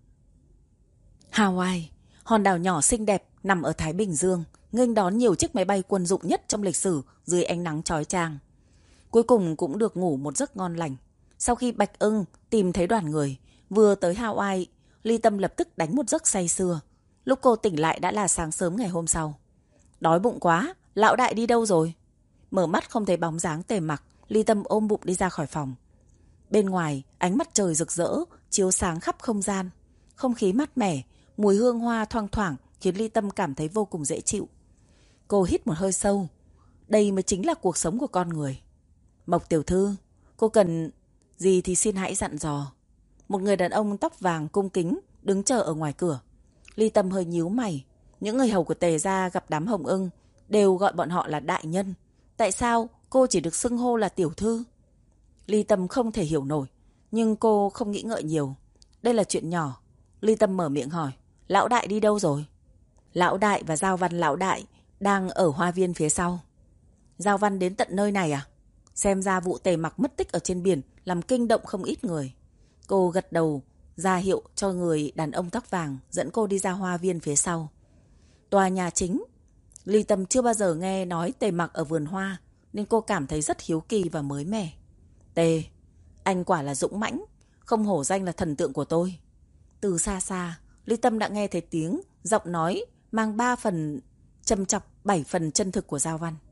Hawaii, hòn đảo nhỏ xinh đẹp nằm ở Thái Bình Dương, nghênh đón nhiều chiếc máy bay quân dụng nhất trong lịch sử dưới ánh nắng chói chang. Cuối cùng cũng được ngủ một giấc ngon lành. Sau khi Bạch Ưng tìm thấy đoàn người, vừa tới Hawaii, Ly Tâm lập tức đánh một giấc say sưa. Lúc cô tỉnh lại đã là sáng sớm ngày hôm sau. Đói bụng quá, lão đại đi đâu rồi? Mở mắt không thấy bóng dáng Tề Mặc, Ly Tâm ôm bụng đi ra khỏi phòng. Bên ngoài, ánh mặt trời rực rỡ, chiếu sáng khắp không gian. Không khí mát mẻ, mùi hương hoa thoang thoảng khiến Ly Tâm cảm thấy vô cùng dễ chịu. Cô hít một hơi sâu. Đây mới chính là cuộc sống của con người. Mộc tiểu thư, cô cần gì thì xin hãy dặn dò. Một người đàn ông tóc vàng cung kính đứng chờ ở ngoài cửa. Ly Tâm hơi nhíu mày. Những người hầu của Tề gia gặp đám Hồng Ưng đều gọi bọn họ là đại nhân. Tại sao cô chỉ được xưng hô là tiểu thư? Ly Tâm không thể hiểu nổi, nhưng cô không nghĩ ngợi nhiều. Đây là chuyện nhỏ. Ly Tâm mở miệng hỏi, lão đại đi đâu rồi? Lão đại và Giao Văn lão đại đang ở hoa viên phía sau. Giao Văn đến tận nơi này à? Xem ra vụ Tề Mặc mất tích ở trên biển làm kinh động không ít người. Cô gật đầu, ra hiệu cho người đàn ông tóc vàng dẫn cô đi ra hoa viên phía sau. Tòa nhà chính. Ly Tâm chưa bao giờ nghe nói Tề Mặc ở vườn hoa, nên cô cảm thấy rất hiếu kỳ và mới mẻ. Tề, anh quả là dũng mãnh, không hổ danh là thần tượng của tôi. Từ xa xa, Ly Tâm đã nghe thấy tiếng giọng nói mang 3 phần châm chọc, 7 phần chân thực của Giao Văn.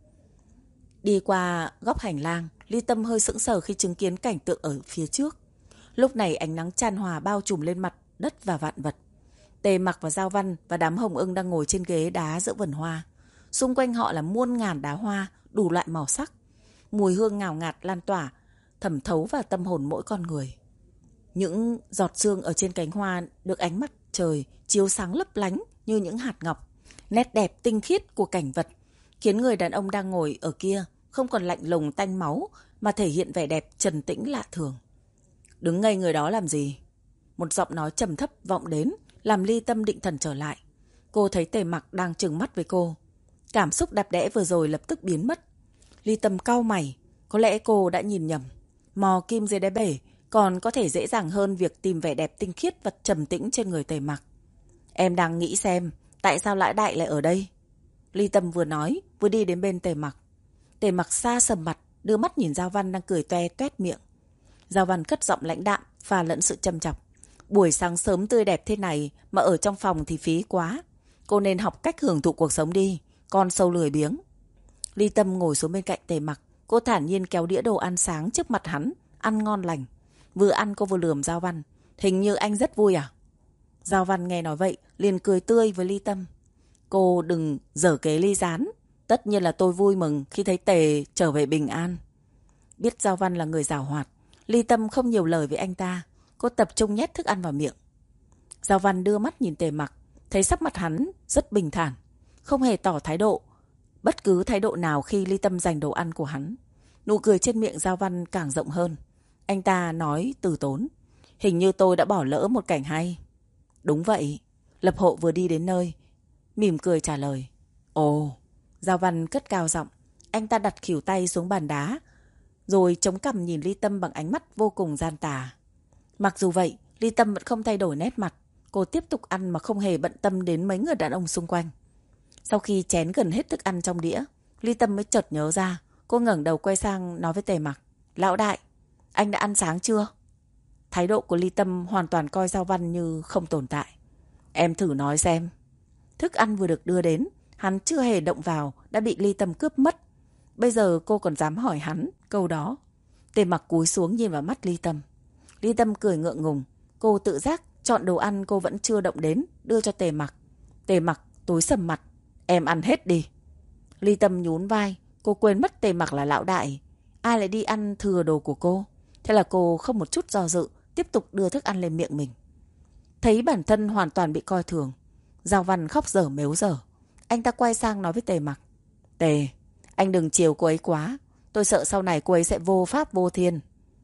Đi qua góc hành lang, Ly Tâm hơi sững sờ khi chứng kiến cảnh tượng ở phía trước. Lúc này ánh nắng chan hòa bao trùm lên mặt đất và vạn vật. Tề Mặc và Giao Văn và đám Hồng Ưng đang ngồi trên ghế đá giữa vườn hoa. Xung quanh họ là muôn ngàn đá hoa, đủ loại màu sắc. Mùi hương ngào ngạt lan tỏa, thẩm thấu vào tâm hồn mỗi con người. Những giọt sương ở trên cánh hoa được ánh mặt trời chiếu sáng lấp lánh như những hạt ngọc. Nét đẹp tinh khiết của cảnh vật khiến người đàn ông đang ngồi ở kia không còn lạnh lùng tanh máu mà thể hiện vẻ đẹp trầm tĩnh lạ thường. Đứng ngây người đó làm gì? Một giọng nói trầm thấp vọng đến, làm Ly Tâm định thần trở lại. Cô thấy Tề Mặc đang trừng mắt với cô. Cảm xúc đẹp đẽ vừa rồi lập tức biến mất. Ly Tâm cau mày, có lẽ cô đã nhìn nhầm. Mò kim dưới đáy bể còn có thể dễ dàng hơn việc tìm vẻ đẹp tinh khiết và trầm tĩnh trên người Tề Mặc. Em đang nghĩ xem, tại sao lão đại lại ở đây? Ly Tâm vừa nói, vừa đi đến bên Tề Mặc. Tề Mặc xa sầm mặt, đưa mắt nhìn Giao Văn đang cười toe toét miệng. Giao Văn cất giọng lãnh đạm, pha lẫn sự châm chọc. Buổi sáng sớm tươi đẹp thế này mà ở trong phòng thì phí quá. Cô nên học cách hưởng thụ cuộc sống đi, con sâu lười biếng. Ly Tâm ngồi xuống bên cạnh Tề Mặc, cô thản nhiên kéo đĩa đồ ăn sáng trước mặt hắn, ăn ngon lành. Vừa ăn cô vừa lườm Giao Văn. Hình như anh rất vui à? Giao Văn nghe nói vậy, liền cười tươi với Ly Tâm. Cô đừng dở kế ly gián. Tất nhiên là tôi vui mừng khi thấy Tề trở về bình an. Biết Giao Văn là người giàu hoạt, Ly Tâm không nhiều lời với anh ta. Cô tập trung nhét thức ăn vào miệng. Giao Văn đưa mắt nhìn Tề Mặc, thấy sắc mặt hắn rất bình thản, không hề tỏ thái độ, bất cứ thái độ nào khi Ly Tâm giành đồ ăn của hắn. Nụ cười trên miệng Giao Văn càng rộng hơn. Anh ta nói từ tốn. Hình như tôi đã bỏ lỡ một cảnh hay. Đúng vậy. Lập Hộ vừa đi đến nơi, mỉm cười trả lời. Ồ. Giao Văn cất cao giọng. Anh ta đặt khuỷu tay xuống bàn đá, rồi chống cằm nhìn Ly Tâm bằng ánh mắt vô cùng gian tà. Mặc dù vậy, Ly Tâm vẫn không thay đổi nét mặt. Cô tiếp tục ăn mà không hề bận tâm đến mấy người đàn ông xung quanh. Sau khi chén gần hết thức ăn trong đĩa, Ly Tâm mới chợt nhớ ra. Cô ngẩng đầu quay sang nói với Tề Mặc. Lão đại, anh đã ăn sáng chưa? Thái độ của Ly Tâm hoàn toàn coi Giao Văn như không tồn tại. Em thử nói xem. Thức ăn vừa được đưa đến, hắn chưa hề động vào đã bị Ly Tâm cướp mất. Bây giờ cô còn dám hỏi hắn câu đó. Tề Mặc cúi xuống nhìn vào mắt Ly Tâm. Ly Tâm cười ngượng ngùng. Cô tự giác chọn đồ ăn cô vẫn chưa động đến, đưa cho Tề Mặc. Tề Mặc tối sầm mặt. Em ăn hết đi. Ly Tâm nhún vai. Cô quên mất Tề Mặc là lão đại. Ai lại đi ăn thừa đồ của cô? Thế là cô không một chút do dự, tiếp tục đưa thức ăn lên miệng mình. Thấy bản thân hoàn toàn bị coi thường, Giao Văn khóc dở mếu dở. Anh ta quay sang nói với Tề Mặc. Tề, anh đừng chiều cô ấy quá. Tôi sợ sau này cô ấy sẽ vô pháp vô thiên.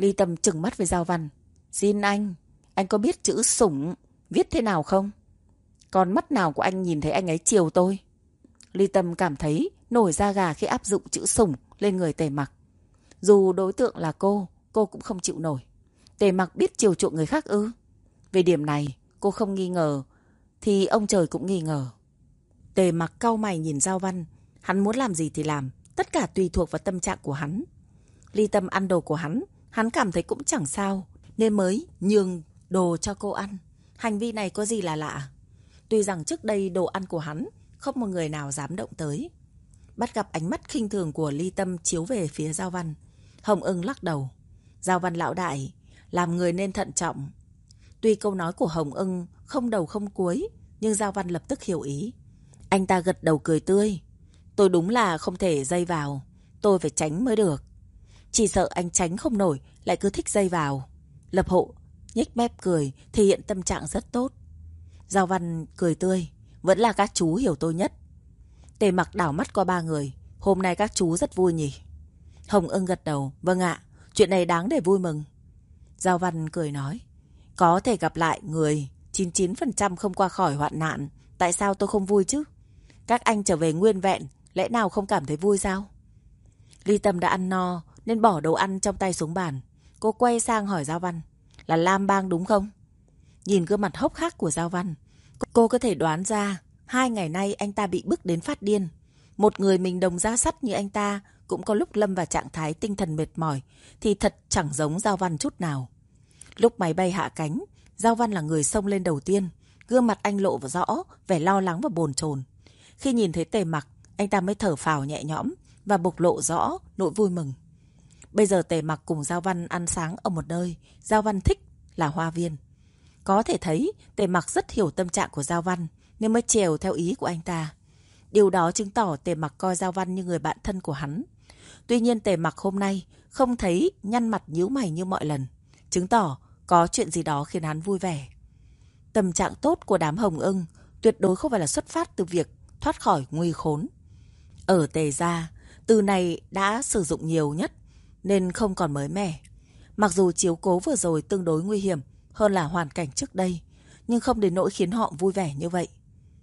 Ly Tâm trừng mắt với Giao Văn. Xin anh có biết chữ sủng viết thế nào không? Con mắt nào của anh nhìn thấy anh ấy chiều tôi? Ly Tâm cảm thấy nổi da gà khi áp dụng chữ sủng lên người Tề Mặc. Dù đối tượng là cô cũng không chịu nổi. Tề Mặc biết chiều chuộng người khác ư? Về điểm này cô không nghi ngờ thì ông trời cũng nghi ngờ. Tề Mặc cau mày nhìn Giao Văn. Hắn muốn làm gì thì làm, tất cả tùy thuộc vào tâm trạng của hắn. Ly Tâm ăn đồ của hắn cảm thấy cũng chẳng sao, nên mới nhường đồ cho cô ăn. Hành vi này có gì là lạ. Tuy rằng trước đây đồ ăn của hắn không một người nào dám động tới. Bắt gặp ánh mắt khinh thường của Ly Tâm chiếu về phía Giao Văn, Hồng Ưng lắc đầu. Giao Văn lão đại, làm người nên thận trọng. Tuy câu nói của Hồng Ưng không đầu không cuối, nhưng Giao Văn lập tức hiểu ý. Anh ta gật đầu cười tươi. Tôi đúng là không thể dây vào, tôi phải tránh mới được. Chỉ sợ anh tránh không nổi, lại cứ thích dây vào. Lập Hộ nhếch mép cười, thể hiện tâm trạng rất tốt. Giao Văn cười tươi. Vẫn là các chú hiểu tôi nhất. Tề Mặc đảo mắt qua ba người. Hôm nay các chú rất vui nhỉ? Hồng Ưng gật đầu. Vâng ạ, chuyện này đáng để vui mừng. Giao Văn cười nói. Có thể gặp lại người 99% không qua khỏi hoạn nạn. Tại sao tôi không vui chứ? Các anh trở về nguyên vẹn, lẽ nào không cảm thấy vui sao? Ly Tâm đã ăn no nên bỏ đồ ăn trong tay xuống bàn. Cô quay sang hỏi Giao Văn. Là Lam Bang đúng không? Nhìn gương mặt hốc hác của Giao Văn, cô có thể đoán ra 2 ngày nay anh ta bị bức đến phát điên. Một người mình đồng ra sắt như anh ta cũng có lúc lâm vào trạng thái tinh thần mệt mỏi, thì thật chẳng giống Giao Văn chút nào. Lúc máy bay hạ cánh, Giao Văn là người xông lên đầu tiên. Gương mặt anh lộ rõ vẻ lo lắng và bồn chồn. Khi nhìn thấy Tề Mặc, anh ta mới thở phào nhẹ nhõm và bộc lộ rõ nỗi vui mừng. Bây giờ Tề Mặc cùng Giao Văn ăn sáng ở một nơi Giao Văn thích là hoa viên. Có thể thấy Tề Mặc rất hiểu tâm trạng của Giao Văn nên mới trèo theo ý của anh ta. Điều đó chứng tỏ Tề Mặc coi Giao Văn như người bạn thân của hắn. Tuy nhiên Tề Mặc hôm nay không thấy nhăn mặt nhíu mày như mọi lần, chứng tỏ có chuyện gì đó khiến hắn vui vẻ. Tâm trạng tốt của đám Hồng Ưng tuyệt đối không phải là xuất phát từ việc thoát khỏi nguy khốn. Ở Tề gia, từ này đã sử dụng nhiều nhất nên không còn mới mẻ. Mặc dù chiếu cố vừa rồi tương đối nguy hiểm hơn là hoàn cảnh trước đây, nhưng không đến nỗi khiến họ vui vẻ như vậy.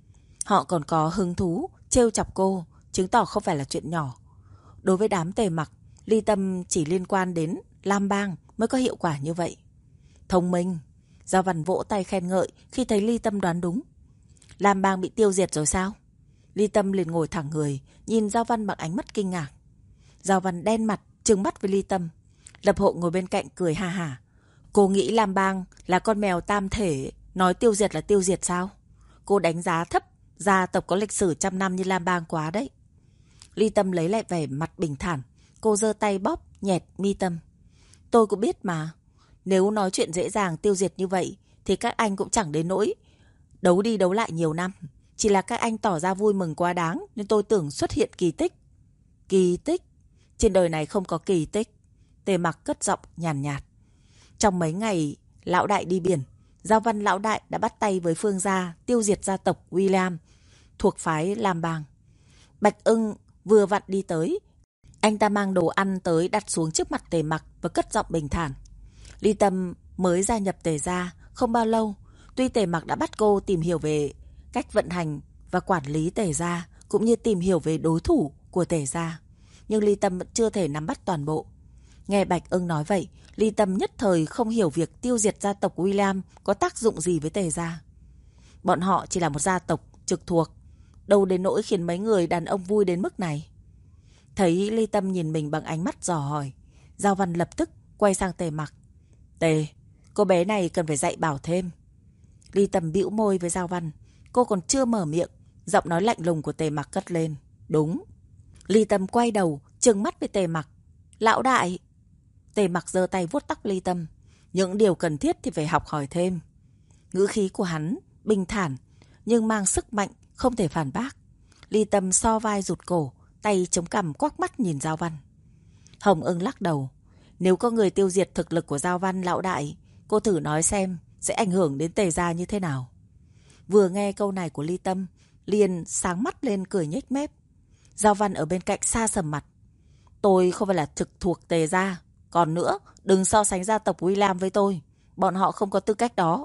Họ còn có hứng thú trêu chọc cô, chứng tỏ không phải là chuyện nhỏ. Đối với đám Tề Mặc, Ly Tâm chỉ liên quan đến Lam Bang mới có hiệu quả như vậy. Thông minh. Giao Văn vỗ tay khen ngợi khi thấy Ly Tâm đoán đúng. Lam Bang bị tiêu diệt rồi sao? Ly Tâm liền ngồi thẳng người, nhìn Giao Văn bằng ánh mắt kinh ngạc. Giao Văn đen mặt, trừng mắt với Ly Tâm. Lập Hộ ngồi bên cạnh cười ha hả. Cô nghĩ Lam Bang là con mèo tam thể, nói tiêu diệt là tiêu diệt sao? Cô đánh giá thấp gia tộc có lịch sử trăm năm như Lam Bang quá đấy. Ly Tâm lấy lại vẻ mặt bình thản. Cô giơ tay bóp nhẹt mi tâm. Tôi cũng biết mà. Nếu nói chuyện dễ dàng tiêu diệt như vậy thì các anh cũng chẳng đến nỗi đấu đi đấu lại nhiều năm. Chỉ là các anh tỏ ra vui mừng quá đáng nên tôi tưởng xuất hiện kỳ tích. Kỳ tích? Trên đời này không có kỳ tích. Tề Mặc cất giọng nhàn nhạt. Trong mấy ngày lão đại đi biển, Giao Văn lão đại đã bắt tay với Phương gia tiêu diệt gia tộc William thuộc phái Lam Bang. Bạch Ưng vừa vặn đi tới. Anh ta mang đồ ăn tới đặt xuống trước mặt Tề Mặc và cất giọng bình thản. Ly Tâm mới gia nhập Tề gia không bao lâu. Tuy Tề Mặc đã bắt cô tìm hiểu về cách vận hành và quản lý Tề gia, cũng như tìm hiểu về đối thủ của Tề gia, nhưng Ly Tâm vẫn chưa thể nắm bắt toàn bộ. Nghe Bạch Ưng nói vậy, Ly Tâm nhất thời không hiểu việc tiêu diệt gia tộc William có tác dụng gì với Tề gia. Bọn họ chỉ là một gia tộc trực thuộc, đâu đến nỗi khiến mấy người đàn ông vui đến mức này. Thấy Ly Tâm nhìn mình bằng ánh mắt dò hỏi, Giao Văn lập tức quay sang Tề Mặc. Tề, cô bé này cần phải dạy bảo thêm. Ly Tâm bĩu môi với Giao Văn. Cô còn chưa mở miệng, giọng nói lạnh lùng của Tề Mặc cất lên. Đúng. Ly Tâm quay đầu, trừng mắt với Tề Mặc. Lão đại. Tề Mặc giơ tay vuốt tóc Ly Tâm. Những điều cần thiết thì phải học hỏi thêm. Ngữ khí của hắn bình thản nhưng mang sức mạnh không thể phản bác. Ly Tâm so vai rụt cổ, tay chống cằm quắc mắt nhìn Giao Văn. Hồng Ưng lắc đầu. Nếu có người tiêu diệt thực lực của Giao Văn lão đại, cô thử nói xem sẽ ảnh hưởng đến Tề gia như thế nào. Vừa nghe câu này của Ly Tâm, liền sáng mắt lên cười nhếch mép. Giao Văn ở bên cạnh xa sầm mặt. Tôi không phải là trực thuộc Tề gia, Còn nữa, đừng so sánh gia tộc William với tôi. Bọn họ không có tư cách đó.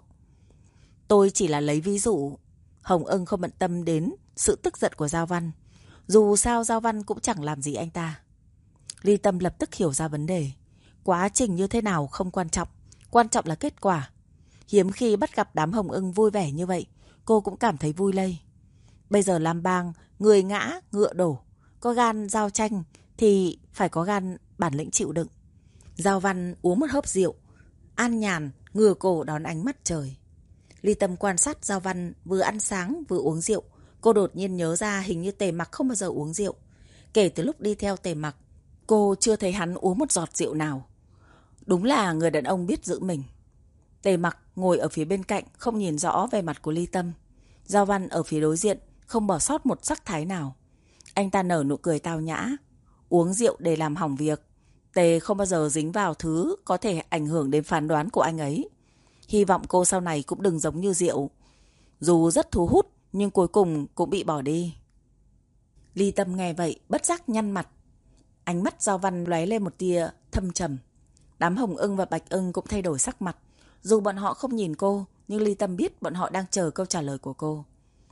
Tôi chỉ là lấy ví dụ. Hồng Ưng không bận tâm đến sự tức giận của Giao Văn. Dù sao Giao Văn cũng chẳng làm gì anh ta. Ly Tâm lập tức hiểu ra vấn đề. Quá trình như thế nào không quan trọng. Quan trọng là kết quả. Hiếm khi bắt gặp đám Hồng Ưng vui vẻ như vậy, cô cũng cảm thấy vui lây. Bây giờ Lam Bang, người ngã, ngựa đổ. Có gan giao tranh thì phải có gan bản lĩnh chịu đựng. Giao Văn uống một hớp rượu, an nhàn, ngửa cổ đón ánh mắt trời. Ly Tâm quan sát Giao Văn vừa ăn sáng vừa uống rượu. Cô đột nhiên nhớ ra hình như Tề Mặc không bao giờ uống rượu. Kể từ lúc đi theo Tề Mặc, cô chưa thấy hắn uống một giọt rượu nào. Đúng là người đàn ông biết giữ mình. Tề Mặc ngồi ở phía bên cạnh, không nhìn rõ về mặt của Ly Tâm. Giao Văn ở phía đối diện, không bỏ sót một sắc thái nào. Anh ta nở nụ cười tao nhã. Uống rượu để làm hỏng việc. Tề không bao giờ dính vào thứ có thể ảnh hưởng đến phán đoán của anh ấy. Hy vọng cô sau này cũng đừng giống như rượu. Dù rất thu hút, nhưng cuối cùng cũng bị bỏ đi. Ly Tâm nghe vậy, bất giác nhăn mặt. Ánh mắt Giao Văn lóe lên một tia thâm trầm. Đám Hồng Ưng và Bạch Ưng cũng thay đổi sắc mặt. Dù bọn họ không nhìn cô, nhưng Ly Tâm biết bọn họ đang chờ câu trả lời của cô.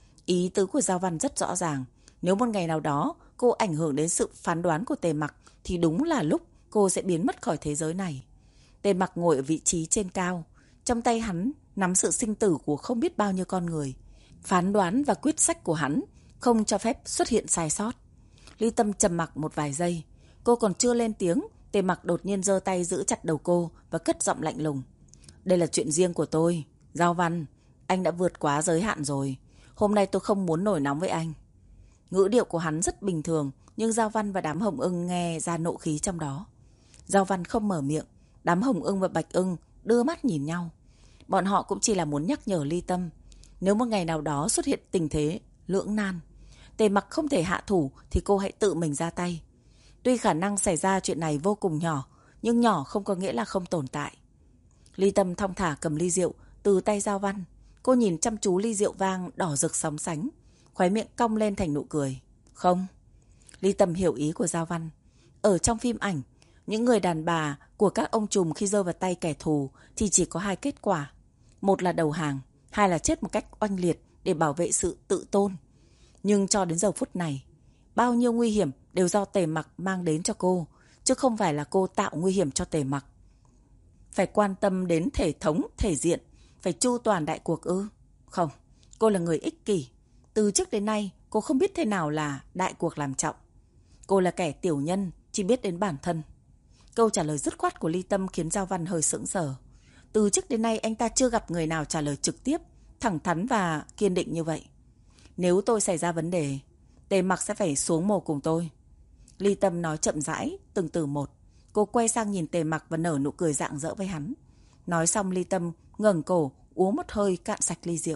Ý tứ của Giao Văn rất rõ ràng. Nếu một ngày nào đó cô ảnh hưởng đến sự phán đoán của Tề Mặc, thì đúng là lúc cô sẽ biến mất khỏi thế giới này. Tề Mặc ngồi ở vị trí trên cao. Trong tay hắn nắm sự sinh tử của không biết bao nhiêu con người. Phán đoán và quyết sách của hắn không cho phép xuất hiện sai sót. Ly Tâm trầm mặc một vài giây. Cô còn chưa lên tiếng, Tề Mặc đột nhiên giơ tay giữ chặt đầu cô và cất giọng lạnh lùng. Đây là chuyện riêng của tôi. Giao Văn, anh đã vượt quá giới hạn rồi. Hôm nay tôi không muốn nổi nóng với anh. Ngữ điệu của hắn rất bình thường, nhưng Giao Văn và đám Hồng Ưng nghe ra nộ khí trong đó. Giao Văn không mở miệng. Đám Hồng Ưng và Bạch Ưng đưa mắt nhìn nhau. Bọn họ cũng chỉ là muốn nhắc nhở Ly Tâm. Nếu một ngày nào đó xuất hiện tình thế lưỡng nan, Tề Mặc không thể hạ thủ thì cô hãy tự mình ra tay. Tuy khả năng xảy ra chuyện này vô cùng nhỏ, nhưng nhỏ không có nghĩa là không tồn tại. Ly Tâm thong thả cầm ly rượu từ tay Giao Văn. Cô nhìn chăm chú ly rượu vang đỏ rực sóng sánh, khóe miệng cong lên thành nụ cười. Không. Ly Tâm hiểu ý của Giao Văn. Ở trong phim ảnh, những người đàn bà của các ông trùm khi rơi vào tay kẻ thù thì chỉ có hai kết quả. Một là đầu hàng, hai là chết một cách oanh liệt để bảo vệ sự tự tôn. Nhưng cho đến giờ phút này, bao nhiêu nguy hiểm đều do Tề Mặc mang đến cho cô, chứ không phải là cô tạo nguy hiểm cho Tề Mặc. Phải quan tâm đến thể thống, thể diện, phải chu toàn đại cuộc ư? Không, cô là người ích kỷ. Từ trước đến nay, cô không biết thế nào là đại cuộc làm trọng. Cô là kẻ tiểu nhân, chỉ biết đến bản thân. Câu trả lời dứt khoát của Ly Tâm khiến Giao Văn hơi sững sờ. Từ trước đến nay anh ta chưa gặp người nào trả lời trực tiếp, thẳng thắn và kiên định như vậy. Nếu tôi xảy ra vấn đề, Tề Mặc sẽ phải xuống mồ cùng tôi. Ly Tâm nói chậm rãi, từng từ một. Cô quay sang nhìn Tề Mặc và nở nụ cười rạng rỡ với hắn. Nói xong Ly Tâm ngẩng cổ, uống một hơi cạn sạch ly rượu.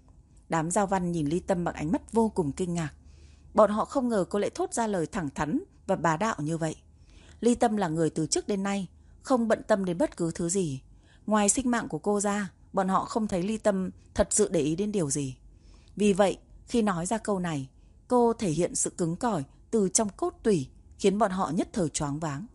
Đám Giao Văn nhìn Ly Tâm bằng ánh mắt vô cùng kinh ngạc. Bọn họ không ngờ cô lại thốt ra lời thẳng thắn và bá đạo như vậy. Ly Tâm là người từ trước đến nay không bận tâm đến bất cứ thứ gì. Ngoài sinh mạng của cô ra, bọn họ không thấy Ly Tâm thật sự để ý đến điều gì. Vì vậy, khi nói ra câu này, cô thể hiện sự cứng cỏi từ trong cốt tủy, khiến bọn họ nhất thời choáng váng.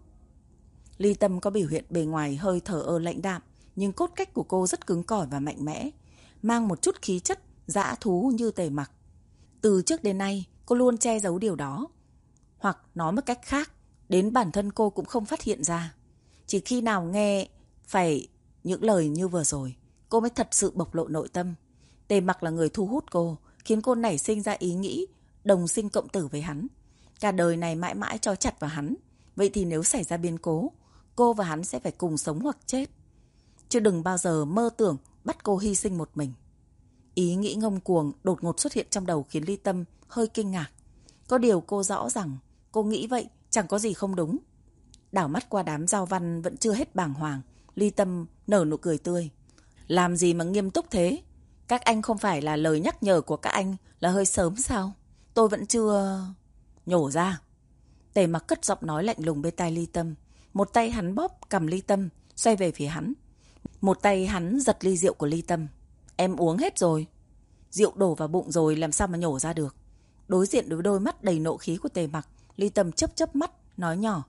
Ly Tâm có biểu hiện bề ngoài hơi thờ ơ lãnh đạm, nhưng cốt cách của cô rất cứng cỏi và mạnh mẽ, mang một chút khí chất dã thú như Tề Mặc. Từ trước đến nay, cô luôn che giấu điều đó. Hoặc nói một cách khác, đến bản thân cô cũng không phát hiện ra. Chỉ khi nào nghe phải những lời như vừa rồi, cô mới thật sự bộc lộ nội tâm. Tề Mặc là người thu hút cô, khiến cô nảy sinh ra ý nghĩ đồng sinh cộng tử với hắn. Cả đời này mãi mãi trói chặt vào hắn. Vậy thì nếu xảy ra biến cố, cô và hắn sẽ phải cùng sống hoặc chết. Chứ đừng bao giờ mơ tưởng bắt cô hy sinh một mình. Ý nghĩ ngông cuồng đột ngột xuất hiện trong đầu khiến Ly Tâm hơi kinh ngạc. Có điều cô rõ rằng cô nghĩ vậy chẳng có gì không đúng. Đảo mắt qua đám Giao Văn vẫn chưa hết bàng hoàng, Ly Tâm nở nụ cười tươi. Làm gì mà nghiêm túc thế? Các anh không phải là lời nhắc nhở của các anh là hơi sớm sao? Tôi vẫn chưa... Nhổ ra. Tề Mặc cất giọng nói lạnh lùng bên tai Ly Tâm. Một tay hắn bóp cầm Ly Tâm, xoay về phía hắn. Một tay hắn giật ly rượu của Ly Tâm. Em uống hết rồi. Rượu đổ vào bụng rồi làm sao mà nhổ ra được? Đối diện với đôi mắt đầy nộ khí của Tề Mặc, Ly Tâm chớp chớp mắt, nói nhỏ.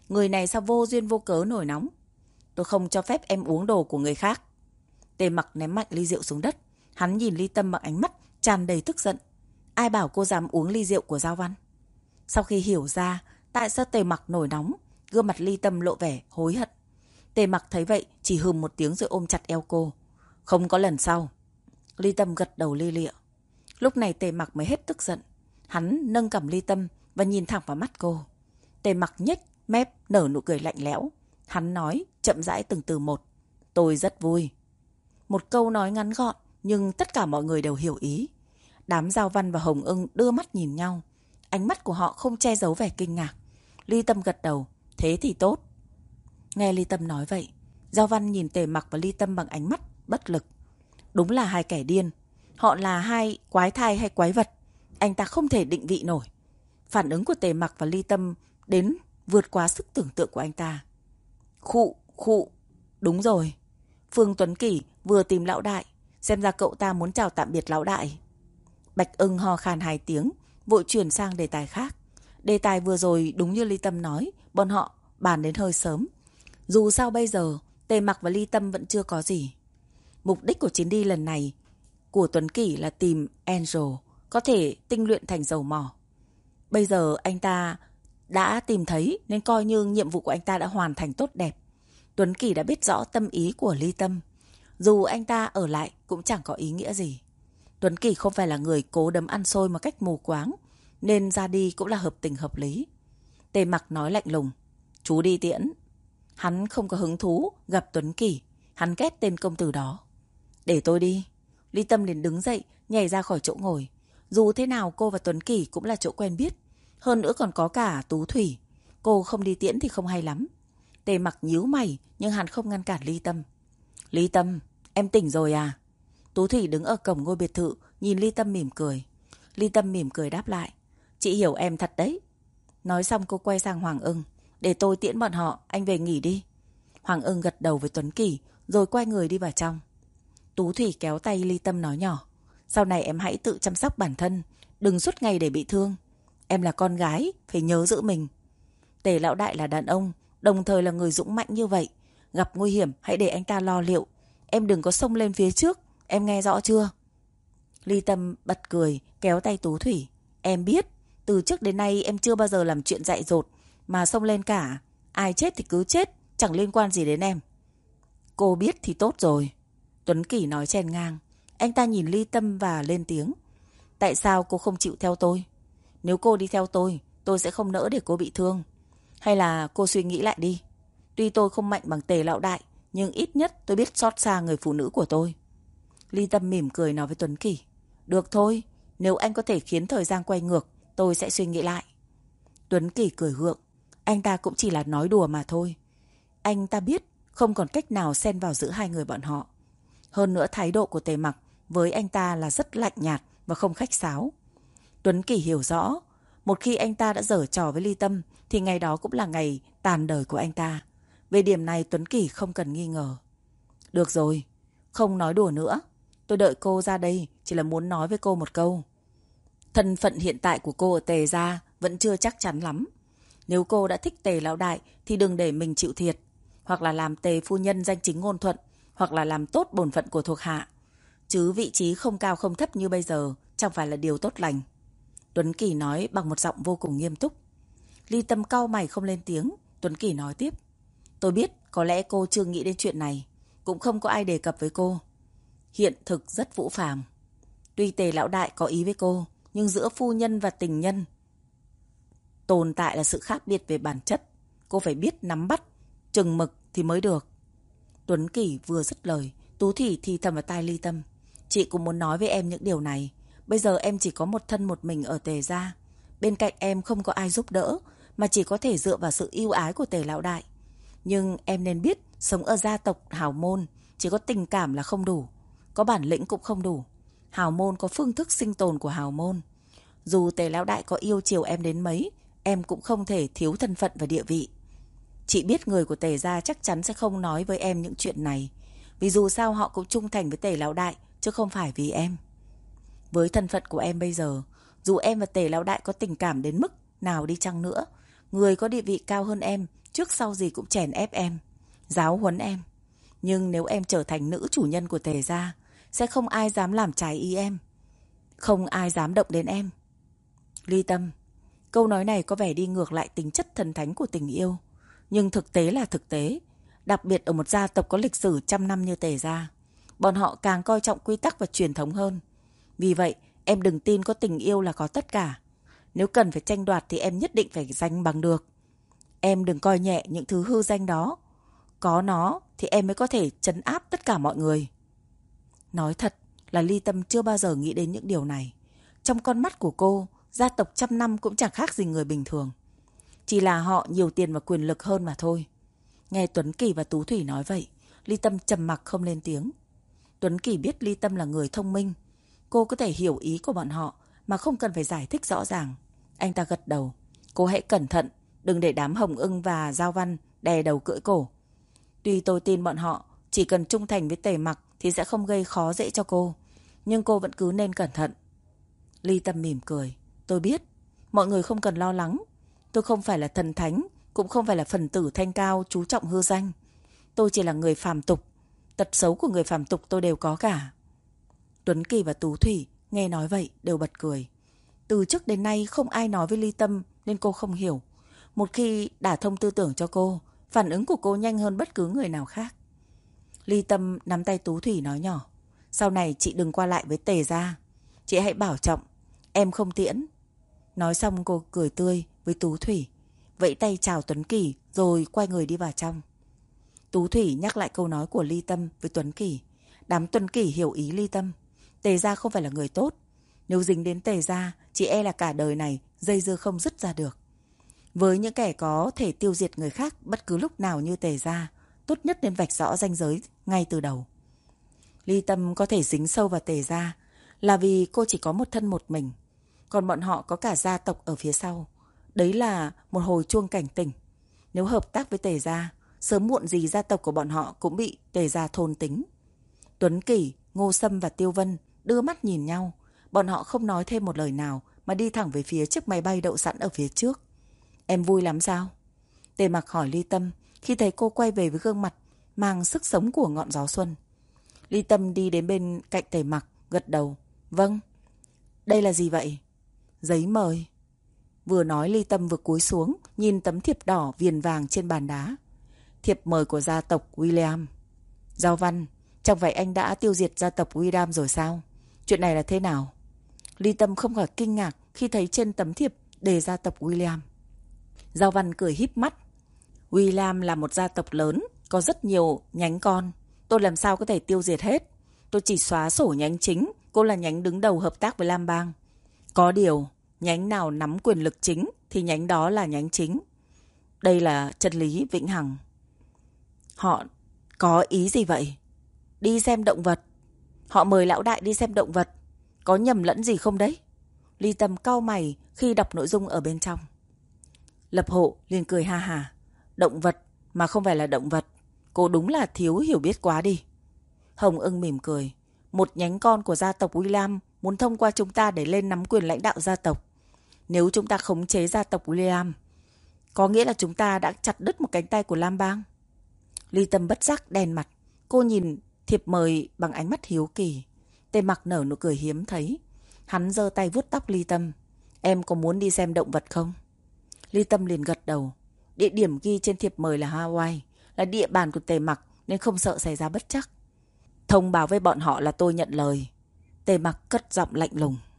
Người này sao vô duyên vô cớ nổi nóng. Tôi không cho phép em uống đồ của người khác. Tề Mặc ném mạnh ly rượu xuống đất. Hắn nhìn Ly Tâm bằng ánh mắt tràn đầy tức giận. Ai bảo cô dám uống ly rượu của Giao Văn? Sau khi hiểu ra tại sao Tề Mặc nổi nóng, gương mặt Ly Tâm lộ vẻ hối hận. Tề Mặc thấy vậy chỉ hừm một tiếng rồi ôm chặt eo cô. Không có lần sau. Ly Tâm gật đầu lia lịa. Lúc này Tề Mặc mới hết tức giận. Hắn nâng cằm Ly Tâm và nhìn thẳng vào mắt cô. Tề Mặc nhếch mép nở nụ cười lạnh lẽo. Hắn nói chậm rãi từng từ một. Tôi rất vui. Một câu nói ngắn gọn nhưng tất cả mọi người đều hiểu ý. Đám Giao Văn và Hồng Ưng đưa mắt nhìn nhau. Ánh mắt của họ không che giấu vẻ kinh ngạc. Ly Tâm gật đầu. Thế thì tốt. Nghe Ly Tâm nói vậy, Giao Văn nhìn Tề Mặc và Ly Tâm bằng ánh mắt bất lực. Đúng là hai kẻ điên. Họ là hai quái thai hay quái vật. Anh ta không thể định vị nổi. Phản ứng của Tề Mặc và Ly Tâm đến vượt quá sức tưởng tượng của anh ta. Khụ. Đúng rồi. Phương Tuấn Kỷ vừa tìm lão đại. Xem ra cậu ta muốn chào tạm biệt lão đại. Bạch Ưng ho khan 2 tiếng, vội chuyển sang đề tài khác. Đề tài vừa rồi đúng như Ly Tâm nói, bọn họ bàn đến hơi sớm. Dù sao bây giờ, Tề Mặc và Ly Tâm vẫn chưa có gì. Mục đích của chuyến đi lần này của Tuấn Kỷ là tìm Angel, có thể tinh luyện thành dầu mỏ. Bây giờ anh ta đã tìm thấy nên coi như nhiệm vụ của anh ta đã hoàn thành tốt đẹp. Tuấn Kỷ đã biết rõ tâm ý của Ly Tâm. Dù anh ta ở lại cũng chẳng có ý nghĩa gì. Tuấn Kỷ không phải là người cố đấm ăn xôi một cách mù quáng, nên ra đi cũng là hợp tình hợp lý. Tề Mặc nói lạnh lùng. Chú đi tiễn. Hắn không có hứng thú gặp Tuấn Kỷ. Hắn ghét tên công tử đó. Để tôi đi. Ly Tâm liền đứng dậy, nhảy ra khỏi chỗ ngồi. Dù thế nào cô và Tuấn Kỷ cũng là chỗ quen biết. Hơn nữa còn có cả Tú Thủy. Cô không đi tiễn thì không hay lắm. Tề Mặc nhíu mày nhưng hắn không ngăn cản Ly Tâm. Ly Tâm, em tỉnh rồi à? Tú Thủy đứng ở cổng ngôi biệt thự, nhìn Ly Tâm mỉm cười. Ly Tâm mỉm cười đáp lại. Chị hiểu em thật đấy. Nói xong cô quay sang Hoàng Ưng. Để tôi tiễn bọn họ, anh về nghỉ đi. Hoàng Ưng gật đầu với Tuấn Kỷ, rồi quay người đi vào trong. Tú Thủy kéo tay Ly Tâm nói nhỏ. Sau này em hãy tự chăm sóc bản thân, đừng suốt ngày để bị thương. Em là con gái, phải nhớ giữ mình. Tề lão đại là đàn ông, đồng thời là người dũng mạnh như vậy. Gặp nguy hiểm hãy để anh ta lo liệu. Em đừng có xông lên phía trước, em nghe rõ chưa? Ly Tâm bật cười, kéo tay Tú Thủy. Em biết, từ trước đến nay em chưa bao giờ làm chuyện dại dột mà xông lên cả. Ai chết thì cứ chết, chẳng liên quan gì đến em. Cô biết thì tốt rồi. Tuấn Kỷ nói chen ngang. Anh ta nhìn Ly Tâm và lên tiếng. Tại sao cô không chịu theo tôi? Nếu cô đi theo tôi sẽ không nỡ để cô bị thương. Hay là cô suy nghĩ lại đi. Tuy tôi không mạnh bằng Tề lão đại, nhưng ít nhất tôi biết xót xa người phụ nữ của tôi. Ly Tâm mỉm cười nói với Tuấn Kỷ. Được thôi, nếu anh có thể khiến thời gian quay ngược, tôi sẽ suy nghĩ lại. Tuấn Kỷ cười gượng. Anh ta cũng chỉ là nói đùa mà thôi. Anh ta biết không còn cách nào xen vào giữa hai người bọn họ. Hơn nữa thái độ của Tề Mặc với anh ta là rất lạnh nhạt và không khách sáo. Tuấn Kỷ hiểu rõ, một khi anh ta đã giở trò với Ly Tâm thì ngày đó cũng là ngày tàn đời của anh ta. Về điểm này Tuấn Kỷ không cần nghi ngờ. Được rồi, không nói đùa nữa. Tôi đợi cô ra đây chỉ là muốn nói với cô một câu. Thân phận hiện tại của cô ở Tề gia vẫn chưa chắc chắn lắm. Nếu cô đã thích Tề lão đại thì đừng để mình chịu thiệt. Hoặc là làm Tề phu nhân danh chính ngôn thuận, hoặc là làm tốt bổn phận của thuộc hạ. Chứ vị trí không cao không thấp như bây giờ chẳng phải là điều tốt lành. Tuấn Kỷ nói bằng một giọng vô cùng nghiêm túc. Ly Tâm cau mày không lên tiếng. Tuấn Kỷ nói tiếp. Tôi biết có lẽ cô chưa nghĩ đến chuyện này, cũng không có ai đề cập với cô. Hiện thực rất phũ phàng. Tuy Tề lão đại có ý với cô, nhưng giữa phu nhân và tình nhân tồn tại là sự khác biệt về bản chất. Cô phải biết nắm bắt, chừng mực thì mới được. Tuấn Kỷ vừa dứt lời, Tú Thủy thì thầm vào tai Ly Tâm. Chị cũng muốn nói với em những điều này. Bây giờ em chỉ có một thân một mình ở Tề gia. Bên cạnh em không có ai giúp đỡ, mà chỉ có thể dựa vào sự ưu ái của Tề lão đại. Nhưng em nên biết, sống ở gia tộc hào môn, chỉ có tình cảm là không đủ, có bản lĩnh cũng không đủ. Hào môn có phương thức sinh tồn của hào môn. Dù Tề lão đại có yêu chiều em đến mấy, em cũng không thể thiếu thân phận và địa vị. Chị biết người của Tề gia chắc chắn sẽ không nói với em những chuyện này, vì dù sao họ cũng trung thành với Tề lão đại, chứ không phải vì em. Với thân phận của em bây giờ, dù em và Tề lão đại có tình cảm đến mức nào đi chăng nữa, người có địa vị cao hơn em trước sau gì cũng chèn ép em, giáo huấn em. Nhưng nếu em trở thành nữ chủ nhân của Tề gia, sẽ không ai dám làm trái ý em. Không ai dám động đến em. Ly Tâm, câu nói này có vẻ đi ngược lại tính chất thần thánh của tình yêu. Nhưng thực tế là thực tế. Đặc biệt ở một gia tộc có lịch sử trăm năm như Tề gia, bọn họ càng coi trọng quy tắc và truyền thống hơn. Vì vậy, em đừng tin có tình yêu là có tất cả. Nếu cần phải tranh đoạt thì em nhất định phải giành bằng được. Em đừng coi nhẹ những thứ hư danh đó. Có nó thì em mới có thể trấn áp tất cả mọi người. Nói thật là Ly Tâm chưa bao giờ nghĩ đến những điều này. Trong con mắt của cô, gia tộc trăm năm cũng chẳng khác gì người bình thường. Chỉ là họ nhiều tiền và quyền lực hơn mà thôi. Nghe Tuấn Kỳ và Tú Thủy nói vậy, Ly Tâm trầm mặc không lên tiếng. Tuấn Kỳ biết Ly Tâm là người thông minh. Cô có thể hiểu ý của bọn họ mà không cần phải giải thích rõ ràng. Anh ta gật đầu. Cô hãy cẩn thận, đừng để đám Hồng Ưng và Giao Văn đè đầu cưỡi cổ. Tuy tôi tin bọn họ chỉ cần trung thành với Tề Mặc thì sẽ không gây khó dễ cho cô, nhưng cô vẫn cứ nên cẩn thận. Ly Tâm mỉm cười. Tôi biết, mọi người không cần lo lắng. Tôi không phải là thần thánh, cũng không phải là phần tử thanh cao chú trọng hư danh. Tôi chỉ là người phàm tục. Tật xấu của người phàm tục tôi đều có cả. Tuấn Kỳ và Tú Thủy nghe nói vậy đều bật cười. Từ trước đến nay không ai nói với Ly Tâm nên cô không hiểu. Một khi đả thông tư tưởng cho cô, phản ứng của cô nhanh hơn bất cứ người nào khác. Ly Tâm nắm tay Tú Thủy nói nhỏ. Sau này chị đừng qua lại với Tề gia. Chị hãy bảo trọng. Em không tiễn. Nói xong cô cười tươi với Tú Thủy, vẫy tay chào Tuấn Kỳ rồi quay người đi vào trong. Tú Thủy nhắc lại câu nói của Ly Tâm với Tuấn Kỳ. Đám Tuấn Kỳ hiểu ý Ly Tâm. Tề gia không phải là người tốt. Nếu dính đến Tề gia, chị e là cả đời này dây dưa không dứt ra được. Với những kẻ có thể tiêu diệt người khác bất cứ lúc nào như Tề gia, tốt nhất nên vạch rõ ranh giới ngay từ đầu. Ly Tâm có thể dính sâu vào Tề gia là vì cô chỉ có một thân một mình, còn bọn họ có cả gia tộc ở phía sau. Đấy là một hồi chuông cảnh tỉnh. Nếu hợp tác với Tề gia, sớm muộn gì gia tộc của bọn họ cũng bị Tề gia thôn tính. Tuấn Kỳ, Ngô Sâm và Tiêu Vân đưa mắt nhìn nhau. Bọn họ không nói thêm một lời nào mà đi thẳng về phía chiếc máy bay đậu sẵn ở phía trước. Em vui lắm sao? Tề Mặc hỏi Ly Tâm khi thấy cô quay về với gương mặt mang sức sống của ngọn gió xuân. Ly Tâm đi đến bên cạnh Tề Mặc, gật đầu. Vâng. Đây là gì vậy? Giấy mời. Vừa nói Ly Tâm vừa cúi xuống nhìn tấm thiệp đỏ viền vàng trên bàn đá. Thiệp mời của gia tộc William. Giao Văn, chẳng phải anh đã tiêu diệt gia tộc William rồi sao? Chuyện này là thế nào? Ly Tâm không khỏi kinh ngạc khi thấy trên tấm thiệp đề gia tộc William. Giao Văn cười híp mắt. William là một gia tộc lớn, có rất nhiều nhánh con. Tôi làm sao có thể tiêu diệt hết? Tôi chỉ xóa sổ nhánh chính. Cô là nhánh đứng đầu hợp tác với Lam Bang. Có điều, nhánh nào nắm quyền lực chính thì nhánh đó là nhánh chính. Đây là chân lý vĩnh hằng. Họ có ý gì vậy? Đi xem động vật. Họ mời lão đại đi xem động vật. Có nhầm lẫn gì không đấy? Ly Tâm cau mày khi đọc nội dung ở bên trong. Lập Hộ liền cười ha hà. Động vật mà không phải là động vật. Cô đúng là thiếu hiểu biết quá đi. Hồng Ưng mỉm cười. Một nhánh con của gia tộc William muốn thông qua chúng ta để lên nắm quyền lãnh đạo gia tộc. Nếu chúng ta khống chế gia tộc William, có nghĩa là chúng ta đã chặt đứt một cánh tay của Lam Bang. Ly Tâm bất giác đen mặt. Cô nhìn thiệp mời bằng ánh mắt hiếu kỳ. Tề Mặc nở nụ cười hiếm thấy. Hắn giơ tay vuốt tóc Ly Tâm. Em có muốn đi xem động vật không? Ly Tâm liền gật đầu. Địa điểm ghi trên thiệp mời là Hawaii, là địa bàn của Tề Mặc nên không sợ xảy ra bất trắc. Thông báo với bọn họ là tôi nhận lời. Tề Mặc cất giọng lạnh lùng.